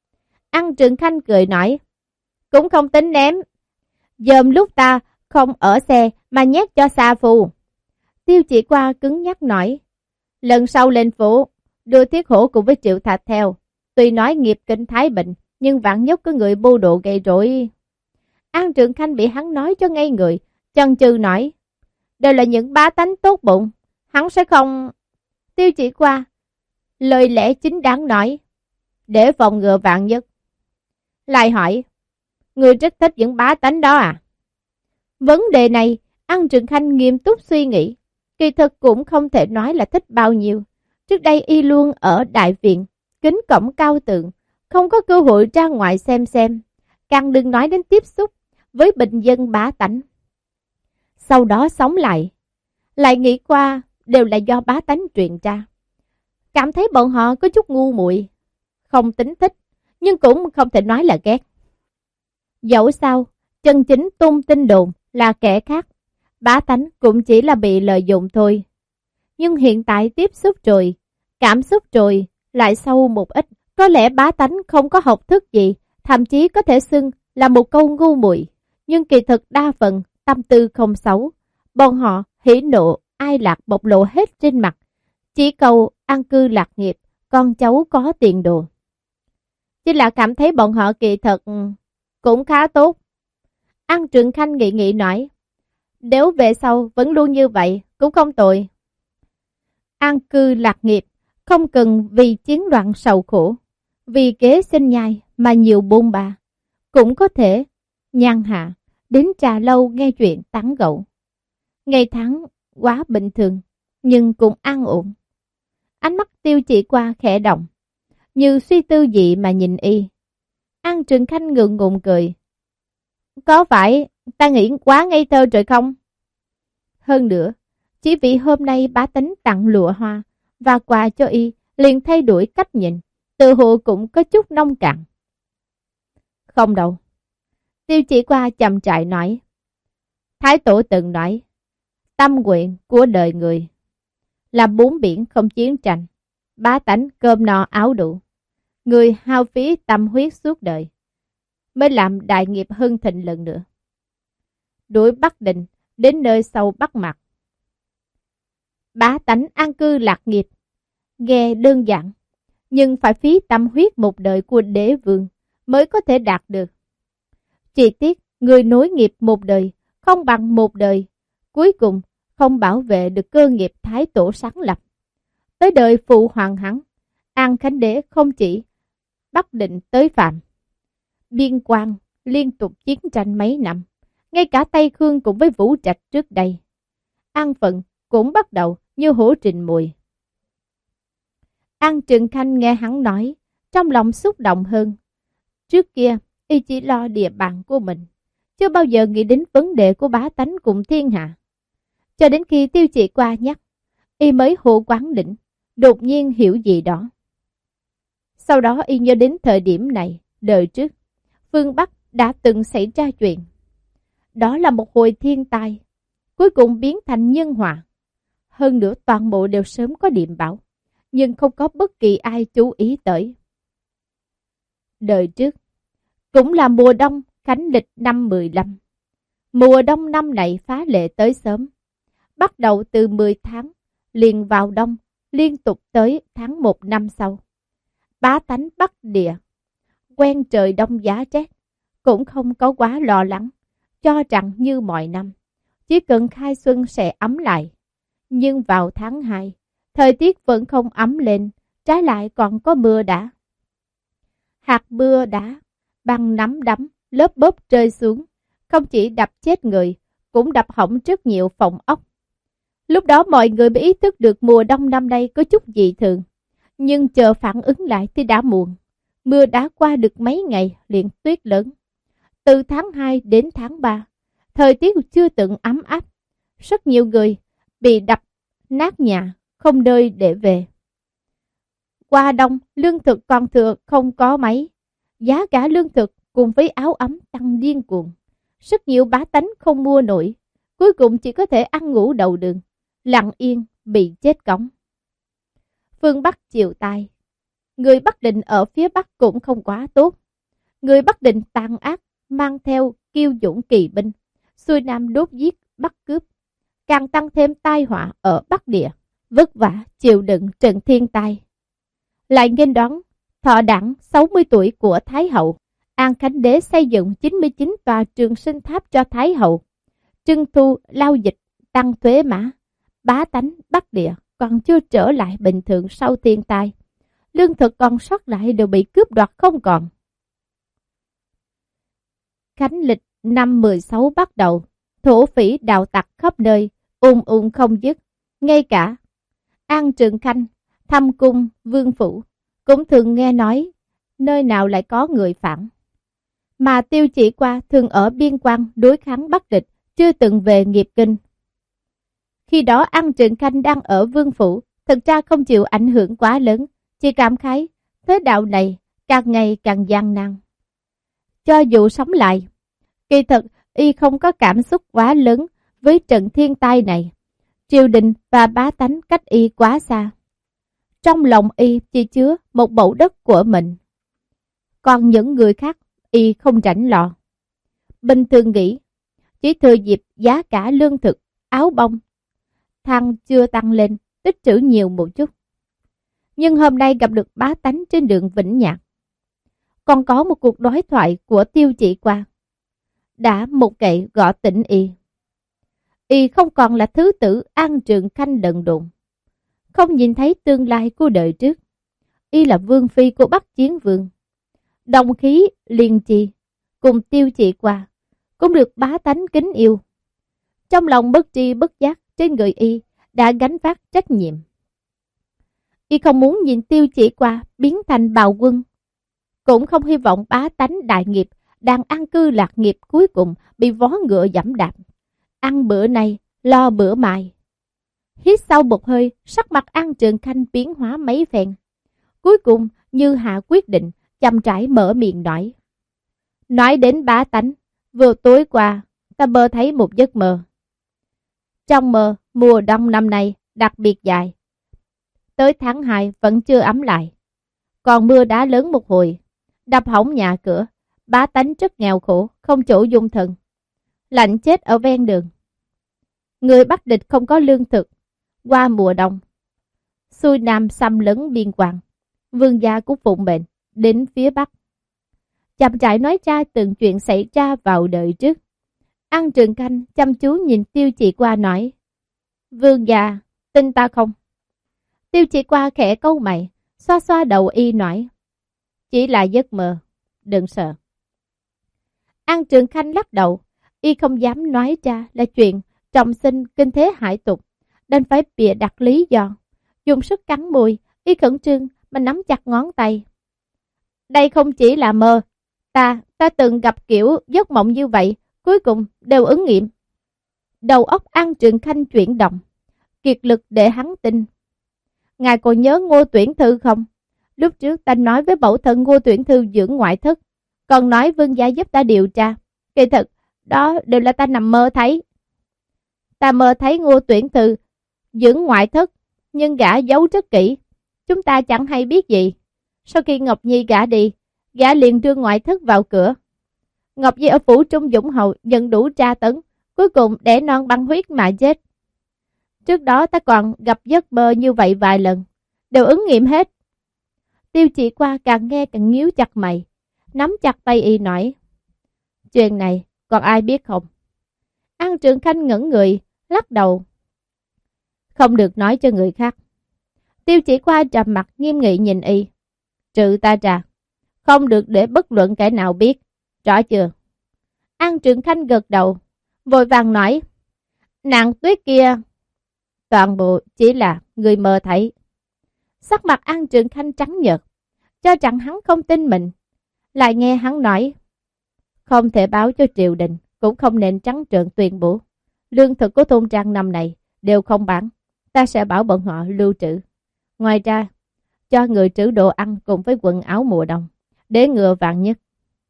An Trường Khanh cười nói, cũng không tính ném. Dòm lúc ta không ở xe mà nhét cho xa phù. Tiêu Chỉ Qua cứng nhắc nói, lần sau lên phủ, đưa Thiết Hổ cùng với Triệu Thạch theo. Tuy nói nghiệp kinh Thái Bình, nhưng vạn nhất có người bô độ gây rối. An Trường Khanh bị hắn nói cho ngây người, chần chừ nói, đều là những bá tánh tốt bụng, hắn sẽ không... Tiêu Chỉ Qua lời lẽ chính đáng nói, để phòng ngừa vạn nhất. Lại hỏi, người rất thích những bá tánh đó à? Vấn đề này, An Trường Khanh nghiêm túc suy nghĩ, kỳ thực cũng không thể nói là thích bao nhiêu. Trước đây y luôn ở đại viện, kính cổng cao tượng, không có cơ hội ra ngoài xem xem, càng đừng nói đến tiếp xúc với bình dân bá tánh. Sau đó sống lại, lại nghĩ qua đều là do bá tánh truyền ra. Cảm thấy bọn họ có chút ngu muội, không tính thích, nhưng cũng không thể nói là ghét. Dẫu sao, chân chính tung tin đồn là kẻ khác, bá tánh cũng chỉ là bị lợi dụng thôi. Nhưng hiện tại tiếp xúc rồi, cảm xúc rồi, lại sâu một ít, có lẽ bá tánh không có học thức gì, thậm chí có thể xưng là một câu ngu muội, nhưng kỳ thực đa phần tâm tư không xấu. Bọn họ hỉ nộ, ai lạc bộc lộ hết trên mặt, chỉ cầu an cư lạc nghiệp, con cháu có tiền đồ. Chỉ là cảm thấy bọn họ kỳ thực cũng khá tốt. An Trường Khanh nghị nghị nói, nếu về sau vẫn luôn như vậy cũng không tội. An cư lạc nghiệp, không cần vì chiến loạn sầu khổ, vì kế sinh nhai mà nhiều bôn ba, cũng có thể nhàn hạ đến trà lâu nghe chuyện tán gẫu. Ngày tháng quá bình thường, nhưng cũng an ổn. Ánh mắt Tiêu Chỉ Qua khẽ động, như suy tư gì mà nhìn y. An Trường Khanh ngượng ngùng cười. Có phải ta nghĩ quá ngây thơ rồi không? Hơn nữa, chỉ vì hôm nay bá tánh tặng lụa hoa và quà cho y, liền thay đổi cách nhìn, tự hồ cũng có chút nông cạn. Không đâu. Tiêu Chỉ Qua chậm chại nói. Thái Tổ từng nói, tâm nguyện của đời người là bốn biển không chiến tranh, bá tánh cơm no áo đủ. Người hao phí tâm huyết suốt đời mới làm đại nghiệp hưng thịnh lần nữa. Đuổi Bắc Định đến nơi sâu Bắc Mạc, bá tánh an cư lạc nghiệp, nghe đơn giản, nhưng phải phí tâm huyết một đời của đế vương mới có thể đạt được. Chỉ tiếc người nối nghiệp một đời không bằng một đời, cuối cùng không bảo vệ được cơ nghiệp Thái Tổ sáng lập. Tới đời phụ hoàng hắn, An Khánh Đế không chỉ Bắc Định tới Phạm, biên quan liên tục chiến tranh mấy năm, ngay cả Tây Khương cùng với Vũ Trạch trước đây, An phận cũng bắt đầu như hổ trình mùi. An Trường Khanh nghe hắn nói, trong lòng xúc động hơn. Trước kia, y chỉ lo địa bàn của mình, chưa bao giờ nghĩ đến vấn đề của bá tánh cùng thiên hạ. Cho đến khi Tiêu Chỉ Qua nhắc, y mới hộ quán đỉnh, đột nhiên hiểu gì đó. Sau đó y nhớ đến thời điểm này, đời trước, phương Bắc đã từng xảy ra chuyện. Đó là một hồi thiên tai, cuối cùng biến thành nhân họa. Hơn nữa toàn bộ đều sớm có điềm báo, nhưng không có bất kỳ ai chú ý tới. Đời trước, cũng là mùa đông khánh lịch năm mười lăm. Mùa đông năm này phá lệ tới sớm. Bắt đầu từ mười tháng, liền vào đông, liên tục tới tháng một năm sau. Bá tánh Bắc Địa, quen trời đông giá rét, cũng không có quá lo lắng, cho rằng như mọi năm, chỉ cần khai xuân sẽ ấm lại. Nhưng vào tháng hai, thời tiết vẫn không ấm lên, trái lại còn có mưa đá. Hạt mưa đá, bằng nắm đấm, lớp bốp rơi xuống, không chỉ đập chết người, cũng đập hỏng rất nhiều phòng ốc. Lúc đó mọi người mới ý thức được mùa đông năm nay có chút dị thường, nhưng chờ phản ứng lại thì đã muộn. Mưa đã qua được mấy ngày liền tuyết lớn. Từ tháng hai đến tháng ba, thời tiết chưa từng ấm áp. Rất nhiều người bị đập nát nhà, không nơi để về. Qua đông, lương thực còn thừa không có mấy. Giá cả lương thực cùng với áo ấm tăng điên cuồng. Rất nhiều bá tánh không mua nổi, cuối cùng chỉ có thể ăn ngủ đầu đường, lặng yên bị chết cóng. Phương Bắc chịu tai. Người Bắc Định ở phía Bắc cũng không quá tốt. Người Bắc Định tàn ác, mang theo kiêu dũng kỳ binh, xuôi nam đốt giết, bắt cướp, càng tăng thêm tai họa ở Bắc Địa, vất vả chịu đựng trận thiên tai. Lại nghênh đón thọ đẳng sáu mươi tuổi của Thái Hậu. An Khánh Đế xây dựng chín mươi chín tòa trường sinh tháp cho Thái Hậu, trưng thu lao dịch, tăng thuế mã. Bá tánh Bắc Địa còn chưa trở lại bình thường sau thiên tai. Lương thực còn sót lại đều bị cướp đoạt không còn. Khánh lịch năm mười sáu bắt đầu, thổ phỉ đạo tặc khắp nơi, ùn ùn không dứt. Ngay cả An Trường Khanh, thăm cung, vương phủ, cũng thường nghe nói nơi nào lại có người phản. Mà Tiêu Chỉ Qua thường ở biên quan đối kháng Bắc địch, chưa từng về nghiệp kinh. Khi đó An Trường Khanh đang ở vương phủ, thực ra không chịu ảnh hưởng quá lớn, chỉ cảm khái thế đạo này càng ngày càng gian nan. Cho dù sống lại, kỳ thực y không có cảm xúc quá lớn với trận thiên tai này. Triều đình và bá tánh cách y quá xa. Trong lòng y chỉ chứa một mẩu đất của mình. Còn những người khác y không rảnh lo. Bình thường nghĩ, chỉ thừa dịp giá cả lương thực, áo bông, than chưa tăng lên, tích trữ nhiều một chút. Nhưng hôm nay gặp được bá tánh trên đường Vĩnh Nhạc. Còn có một cuộc đối thoại của Tiêu Chỉ Qua. Đã một gậy gõ tỉnh y. Y không còn là thứ tử An Trường Khanh đần độn, không nhìn thấy tương lai của đời trước. Y là vương phi của Bắc Chiến Vương. Đồng khí liền trì cùng Tiêu Chỉ Qua cũng được bá tánh kính yêu. Trong lòng bất tri bất giác trên người y đã gánh vác trách nhiệm. Y không muốn nhìn Tiêu Chỉ Qua biến thành bào quân, cũng không hy vọng bá tánh đại nghiệp đang an cư lạc nghiệp cuối cùng bị vó ngựa giẫm đạp. Ăn bữa này, lo bữa mai. Hít sâu một hơi, sắc mặt An Trường Khanh biến hóa mấy phen. Cuối cùng, như hạ quyết định, chậm rãi mở miệng nói. Nói đến bá tánh, vừa tối qua, ta mơ thấy một giấc mơ. Trong mơ, mùa đông năm nay đặc biệt dài. Tới tháng hai vẫn chưa ấm lại. Còn mưa đá lớn một hồi, đập hỏng nhà cửa, bá tánh rất nghèo khổ, không chỗ dung thân. Lạnh chết ở ven đường. Người Bắc địch không có lương thực, qua mùa đông. Xuôi nam xâm lấn biên quan, vương gia cũng phụng mệnh đến phía Bắc. Chậm rãi nói ra từng chuyện xảy ra vào đời trước. An Trường Khanh chăm chú nhìn Tiêu Chỉ Qua nói. Vương gia, tin ta không? Tiêu Chỉ Qua khẽ câu mày, xoa xoa đầu y nói. Chỉ là giấc mơ, đừng sợ. An Trường Khanh lắc đầu, y không dám nói ra là chuyện trọng sinh kinh thế hải tục, đành phải bịa đặt lý do. Dùng sức cắn môi, y khẩn trương mà nắm chặt ngón tay. Đây không chỉ là mơ, ta, ta từng gặp kiểu giấc mộng như vậy, cuối cùng đều ứng nghiệm. Đầu óc An Trường Khanh chuyển động, kiệt lực để hắn tin. Ngài còn nhớ Ngô Tuyển Thư không? Lúc trước ta nói với mẫu thân Ngô Tuyển Thư dưỡng ngoại thất, còn nói Vương gia giúp ta điều tra. Kỳ thực, đó đều là ta nằm mơ thấy. Ta mơ thấy Ngô Tuyển Thư dưỡng ngoại thất, nhưng gã giấu rất kỹ. Chúng ta chẳng hay biết gì. Sau khi Ngọc Nhi gã đi, gã liền đưa ngoại thất vào cửa. Ngọc Nhi ở phủ Trung Dũng Hầu nhận đủ tra tấn, cuối cùng đẻ non băng huyết mà chết. Trước đó ta còn gặp giấc mơ như vậy vài lần, đều ứng nghiệm hết. Tiêu Chỉ Qua càng nghe càng nhíu chặt mày, nắm chặt tay y nói: chuyện này còn ai biết không? An Trường Khanh ngẩn người, lắc đầu: không được nói cho người khác. Tiêu Chỉ Qua trầm mặt nghiêm nghị nhìn y: trừ ta ra, không được để bất luận kẻ nào biết, rõ chưa? An Trường Khanh gật đầu, vội vàng nói: nàng tuyết kia toàn bộ chỉ là người mơ thấy. Sắc mặt An Trường Khanh trắng nhợt, cho rằng hắn không tin mình. Lại nghe hắn nói: không thể báo cho triều đình, cũng không nên trắng trợn tuyên bố. Lương thực của thôn trang năm này đều không bán, ta sẽ bảo bọn họ lưu trữ. Ngoài ra, cho người trữ đồ ăn cùng với quần áo mùa đông, để ngừa vạn nhất.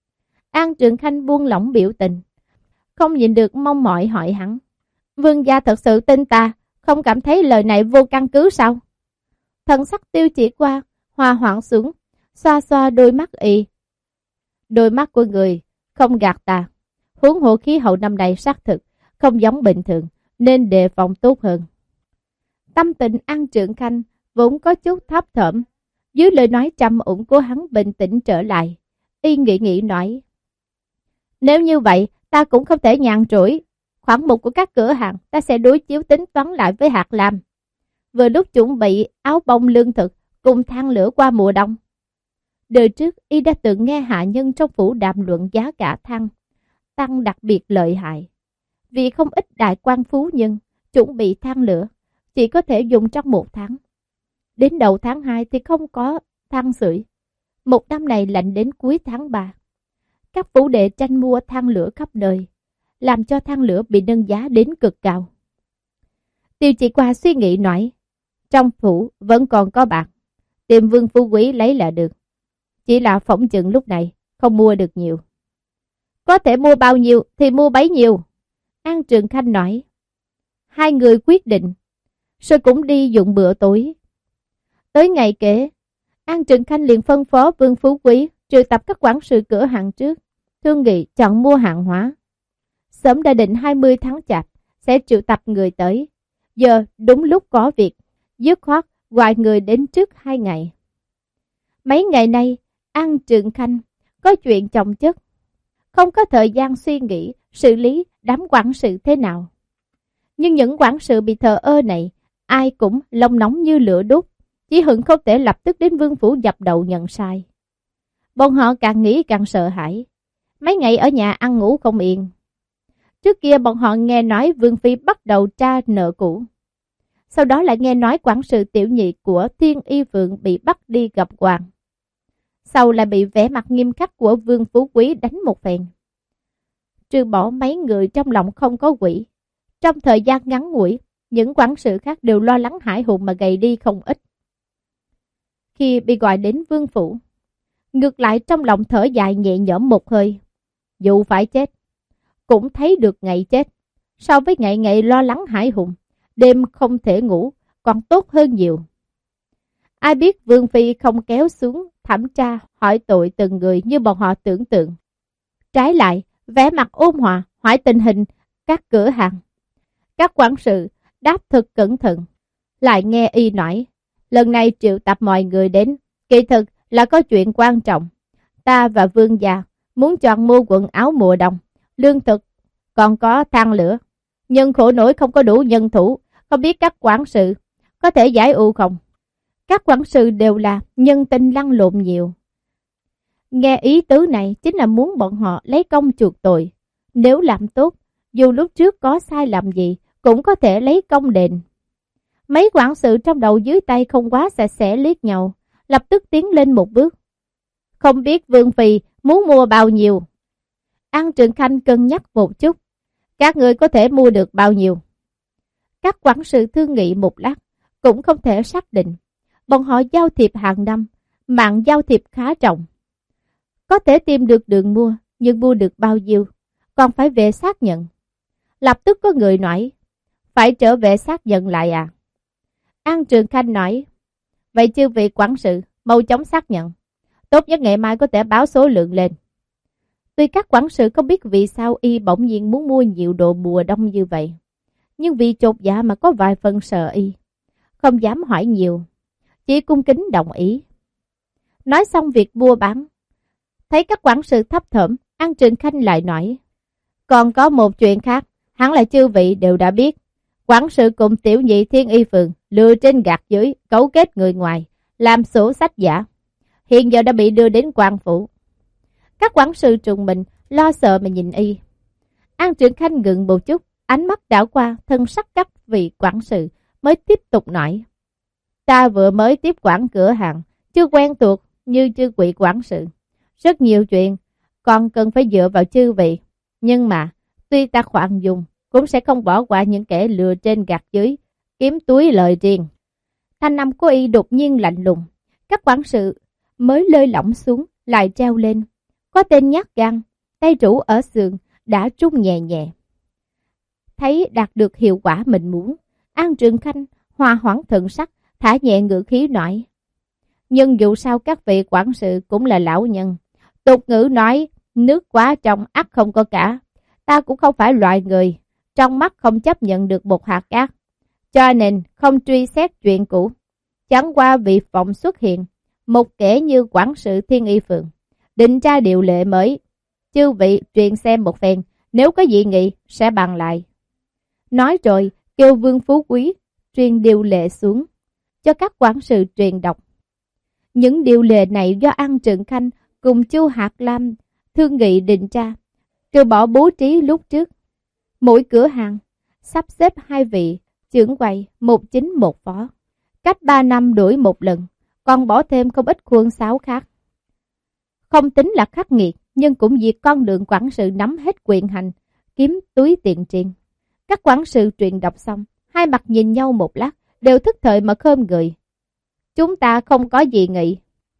An Trường Khanh buông lỏng biểu tình, không nhìn được mong mỏi hỏi hắn: Vương gia thật sự tin ta, không cảm thấy lời này vô căn cứ sao? Thần sắc Tiêu Chỉ Qua hòa hoãn xuống, xoa xoa đôi mắt y. Đôi mắt của người không gạt ta, huống hộ khí hậu năm nay xác thực không giống bình thường, nên đề phòng tốt hơn. Tâm tình An Trường Khanh vốn có chút thấp thỏm, dưới lời nói trầm ổn của hắn bình tĩnh trở lại. Y nghĩ nghĩ nói: nếu như vậy, ta cũng không thể nhàn rỗi. Khoản mục của các cửa hàng ta sẽ đối chiếu tính toán lại với Hạt Lam. Vừa lúc chuẩn bị áo bông lương thực cùng than lửa qua mùa đông. Đời trước y đã từng nghe hạ nhân trong phủ đàm luận giá cả than tăng đặc biệt lợi hại. Vì không ít đại quan phú nhân chuẩn bị than lửa chỉ có thể dùng trong một tháng. Đến đầu tháng hai thì không có than sưởi. Một năm này lạnh đến cuối tháng ba. Các phủ đệ tranh mua than lửa khắp nơi, làm cho than lửa bị nâng giá đến cực cao. Tiêu Chỉ Qua suy nghĩ nói: trong phủ vẫn còn có bạc, tìm Vương Phú Quý lấy là được. Chỉ là phỏng chừng lúc này không mua được nhiều. Có thể mua bao nhiêu thì mua bấy nhiêu. An Trường Khanh nói. Hai người quyết định, rồi cũng đi dụng bữa tối. Tới ngày kế, An Trường Khanh liền phân phó Vương Phú Quý triệu tập các quản sự cửa hàng trước, thương nghị chọn mua hàng hóa. Sớm đã định hai mươi tháng Chạp sẽ triệu tập người tới. Giờ đúng lúc có việc, dứt khoát gọi người đến trước hai ngày. Mấy ngày nay, An Trường Khanh có chuyện chồng chất, không có thời gian suy nghĩ xử lý đám quản sự thế nào. Nhưng những quản sự bị thờ ơ này, ai cũng lòng nóng như lửa đốt, chỉ hận không thể lập tức đến vương phủ dập đầu nhận sai. Bọn họ càng nghĩ càng sợ hãi, mấy ngày ở nhà ăn ngủ không yên. Trước kia bọn họ nghe nói Vương Phi bắt đầu tra nợ cũ. Sau đó lại nghe nói quản sự tiểu nhị của Thiên Y Phượng bị bắt đi gặp hoàng. Sau lại bị vẻ mặt nghiêm khắc của Vương Phú Quý đánh một phen. Trừ bỏ mấy người trong lòng không có quỷ. Trong thời gian ngắn ngủi, những quản sự khác đều lo lắng hãi hùng mà gầy đi không ít. Khi bị gọi đến Vương Phủ, ngược lại trong lòng thở dài nhẹ nhõm một hơi. Dù phải chết, cũng thấy được ngày chết. So với ngày ngày lo lắng hãi hùng, đêm không thể ngủ, còn tốt hơn nhiều. Ai biết Vương Phi không kéo xuống thẩm tra hỏi tội từng người như bọn họ tưởng tượng. Trái lại, vẻ mặt ôn hòa hỏi tình hình các cửa hàng. Các quản sự đáp thực cẩn thận. Lại nghe y nói, lần này triệu tập mọi người đến, kỳ thực là có chuyện quan trọng. Ta và Vương gia muốn chọn mua quần áo mùa đông, lương thực, còn có than lửa. Nhưng khổ nổi không có đủ nhân thủ, không biết các quản sự có thể giải ưu không? Các quản sự đều là nhân tình lăn lộn nhiều. Nghe ý tứ này chính là muốn bọn họ lấy công chuộc tội. Nếu làm tốt, dù lúc trước có sai lầm gì, cũng có thể lấy công đền. Mấy quản sự trong đầu dưới tay không quá sạch sẽ liếc nhau, lập tức tiến lên một bước. Không biết Vương Phi muốn mua bao nhiêu? An Trường Khanh cân nhắc một chút. Các người có thể mua được bao nhiêu? Các quản sự thương nghị một lát, cũng không thể xác định. Bọn họ giao thiệp hàng năm, mạng giao thiệp khá rộng. Có thể tìm được đường mua, nhưng mua được bao nhiêu, còn phải về xác nhận. Lập tức có người nói, phải trở về xác nhận lại à? An Trường Khanh nói, vậy chư vị quản sự, mau chóng xác nhận. Tốt nhất ngày mai có thể báo số lượng lên. Tuy các quản sự không biết vì sao y bỗng nhiên muốn mua nhiều đồ mùa đông như vậy, nhưng vì chột dạ mà có vài phần sợ y, không dám hỏi nhiều, chỉ cung kính đồng ý. Nói xong việc mua bán, thấy các quản sự thấp thỏm, An Trường Khanh lại nói, còn có một chuyện khác, hẳn là chư vị đều đã biết. Quản sự cùng tiểu nhị Thiên Y Phường lừa trên gạt dưới, cấu kết người ngoài, làm sổ sách giả, hiện giờ đã bị đưa đến quan phủ. Các quản sự trùng mình, lo sợ mà nhìn y. An Trường Khanh ngừng một chút, ánh mắt đảo qua thân sắc các vị quản sự, mới tiếp tục nói, ta vừa mới tiếp quản cửa hàng, chưa quen thuộc như chư vị quản sự. Rất nhiều chuyện còn cần phải dựa vào chư vị, nhưng mà tuy ta khoan dung, cũng sẽ không bỏ qua những kẻ lừa trên gạt dưới, kiếm túi lời riêng. Thanh âm của y đột nhiên lạnh lùng, các quản sự mới lơi lỏng xuống, lại treo lên. Có tên nhát gan, tay rũ ở sườn, đã rung nhẹ nhẹ. Thấy đạt được hiệu quả mình muốn, An Trường Khanh hòa hoãn thần sắc, thả nhẹ ngữ khí nói, nhưng dù sao các vị quản sự cũng là lão nhân. Tục ngữ nói, nước quá trong ắt không có cả. Ta cũng không phải loại người, trong mắt không chấp nhận được một hạt cát, cho nên không truy xét chuyện cũ. Chẳng qua vì phòng xuất hiện một kẻ như quản sự Thiên Y Phường, định ra điều lệ mới. Chư vị truyền xem một phen, nếu có dị nghị sẽ bàn lại. Nói rồi kêu Vương Phú Quý truyền điều lệ xuống, cho các quản sự truyền đọc. Những điều lệ này do An Trường Khanh cùng Chu Hạt Lam thương nghị định ra, trừ bỏ bố trí lúc trước. Mỗi cửa hàng sắp xếp hai vị trưởng quầy, một chính một phó, cách ba năm đổi một lần, còn bỏ thêm không ít khuôn sáo khác. Không tính là khắc nghiệt, nhưng cũng diệt con đường quản sự nắm hết quyền hành, kiếm túi tiền riêng. Các quản sự truyền đọc xong, hai mặt nhìn nhau một lát, đều thức thời mà khom người. Chúng ta không có gì nghị.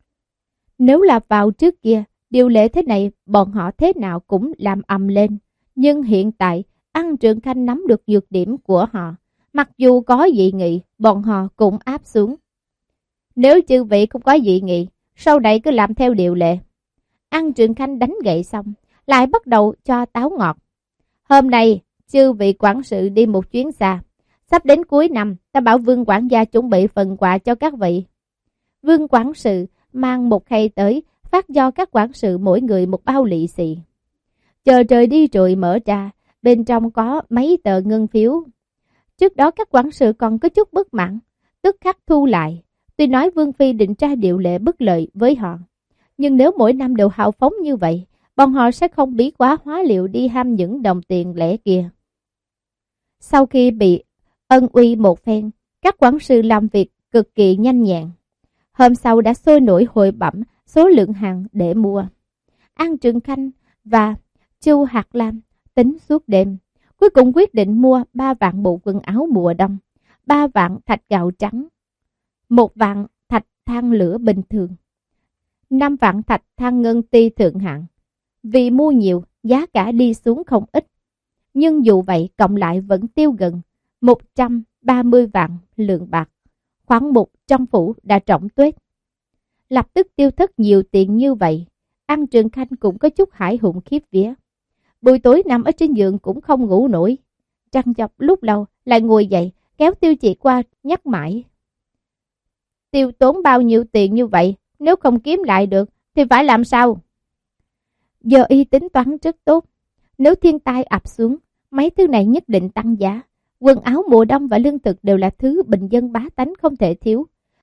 Nếu là vào trước kia, điều lệ thế này bọn họ thế nào cũng làm ầm lên. Nhưng hiện tại, An Trường Khanh nắm được nhược điểm của họ. Mặc dù có dị nghị, bọn họ cũng áp xuống. Nếu chư vị không có dị nghị, sau đây cứ làm theo điều lệ. An Trường Khanh đánh gậy xong, lại bắt đầu cho táo ngọt. Hôm nay, chư vị quản sự đi một chuyến xa. Sắp đến cuối năm, ta bảo Vương quản gia chuẩn bị phần quà cho các vị. Vương quản sự mang một khay tới, phát cho các quản sự mỗi người một bao lì xì. Chờ trời đi rồi mở ra, bên trong có mấy tờ ngân phiếu. Trước đó các quản sự còn có chút bất mãn, tức khắc thu lại. Tuy nói Vương Phi định ra điều lệ bất lợi với họ, nhưng nếu mỗi năm đều hào phóng như vậy, bọn họ sẽ không bí quá hóa liệu đi ham những đồng tiền lẻ kia. Sau khi bị ân uy một phen, các quản sự làm việc cực kỳ nhanh nhẹn. Hôm sau đã sôi nổi hội bẩm số lượng hàng để mua. An Trường Khanh và Chu Hạt Lam tính suốt đêm, cuối cùng quyết định mua ba vạn bộ quần áo mùa đông, ba vạn thạch gạo trắng, một vạn thạch than lửa bình thường, năm vạn thạch than ngân ti thượng hạng. Vì mua nhiều, giá cả đi xuống không ít, nhưng dù vậy cộng lại vẫn tiêu gần một trăm ba mươi vạn lượng bạc. Khoản mục trong phủ đã trỏng tuếch. Lập tức tiêu thất nhiều tiền như vậy, An Trường Khanh cũng có chút hải hùng khiếp vía. Buổi tối nằm ở trên giường cũng không ngủ nổi, trằn trọc lúc lâu lại ngồi dậy, kéo Tiêu Chị qua nhắc mãi. Tiêu tốn bao nhiêu tiền như vậy, nếu không kiếm lại được thì phải làm sao? Giờ y tính toán rất tốt, nếu thiên tai ập xuống, mấy thứ này nhất định tăng giá. Quần áo mùa đông và lương thực đều là thứ bình dân bá tánh không thể thiếu.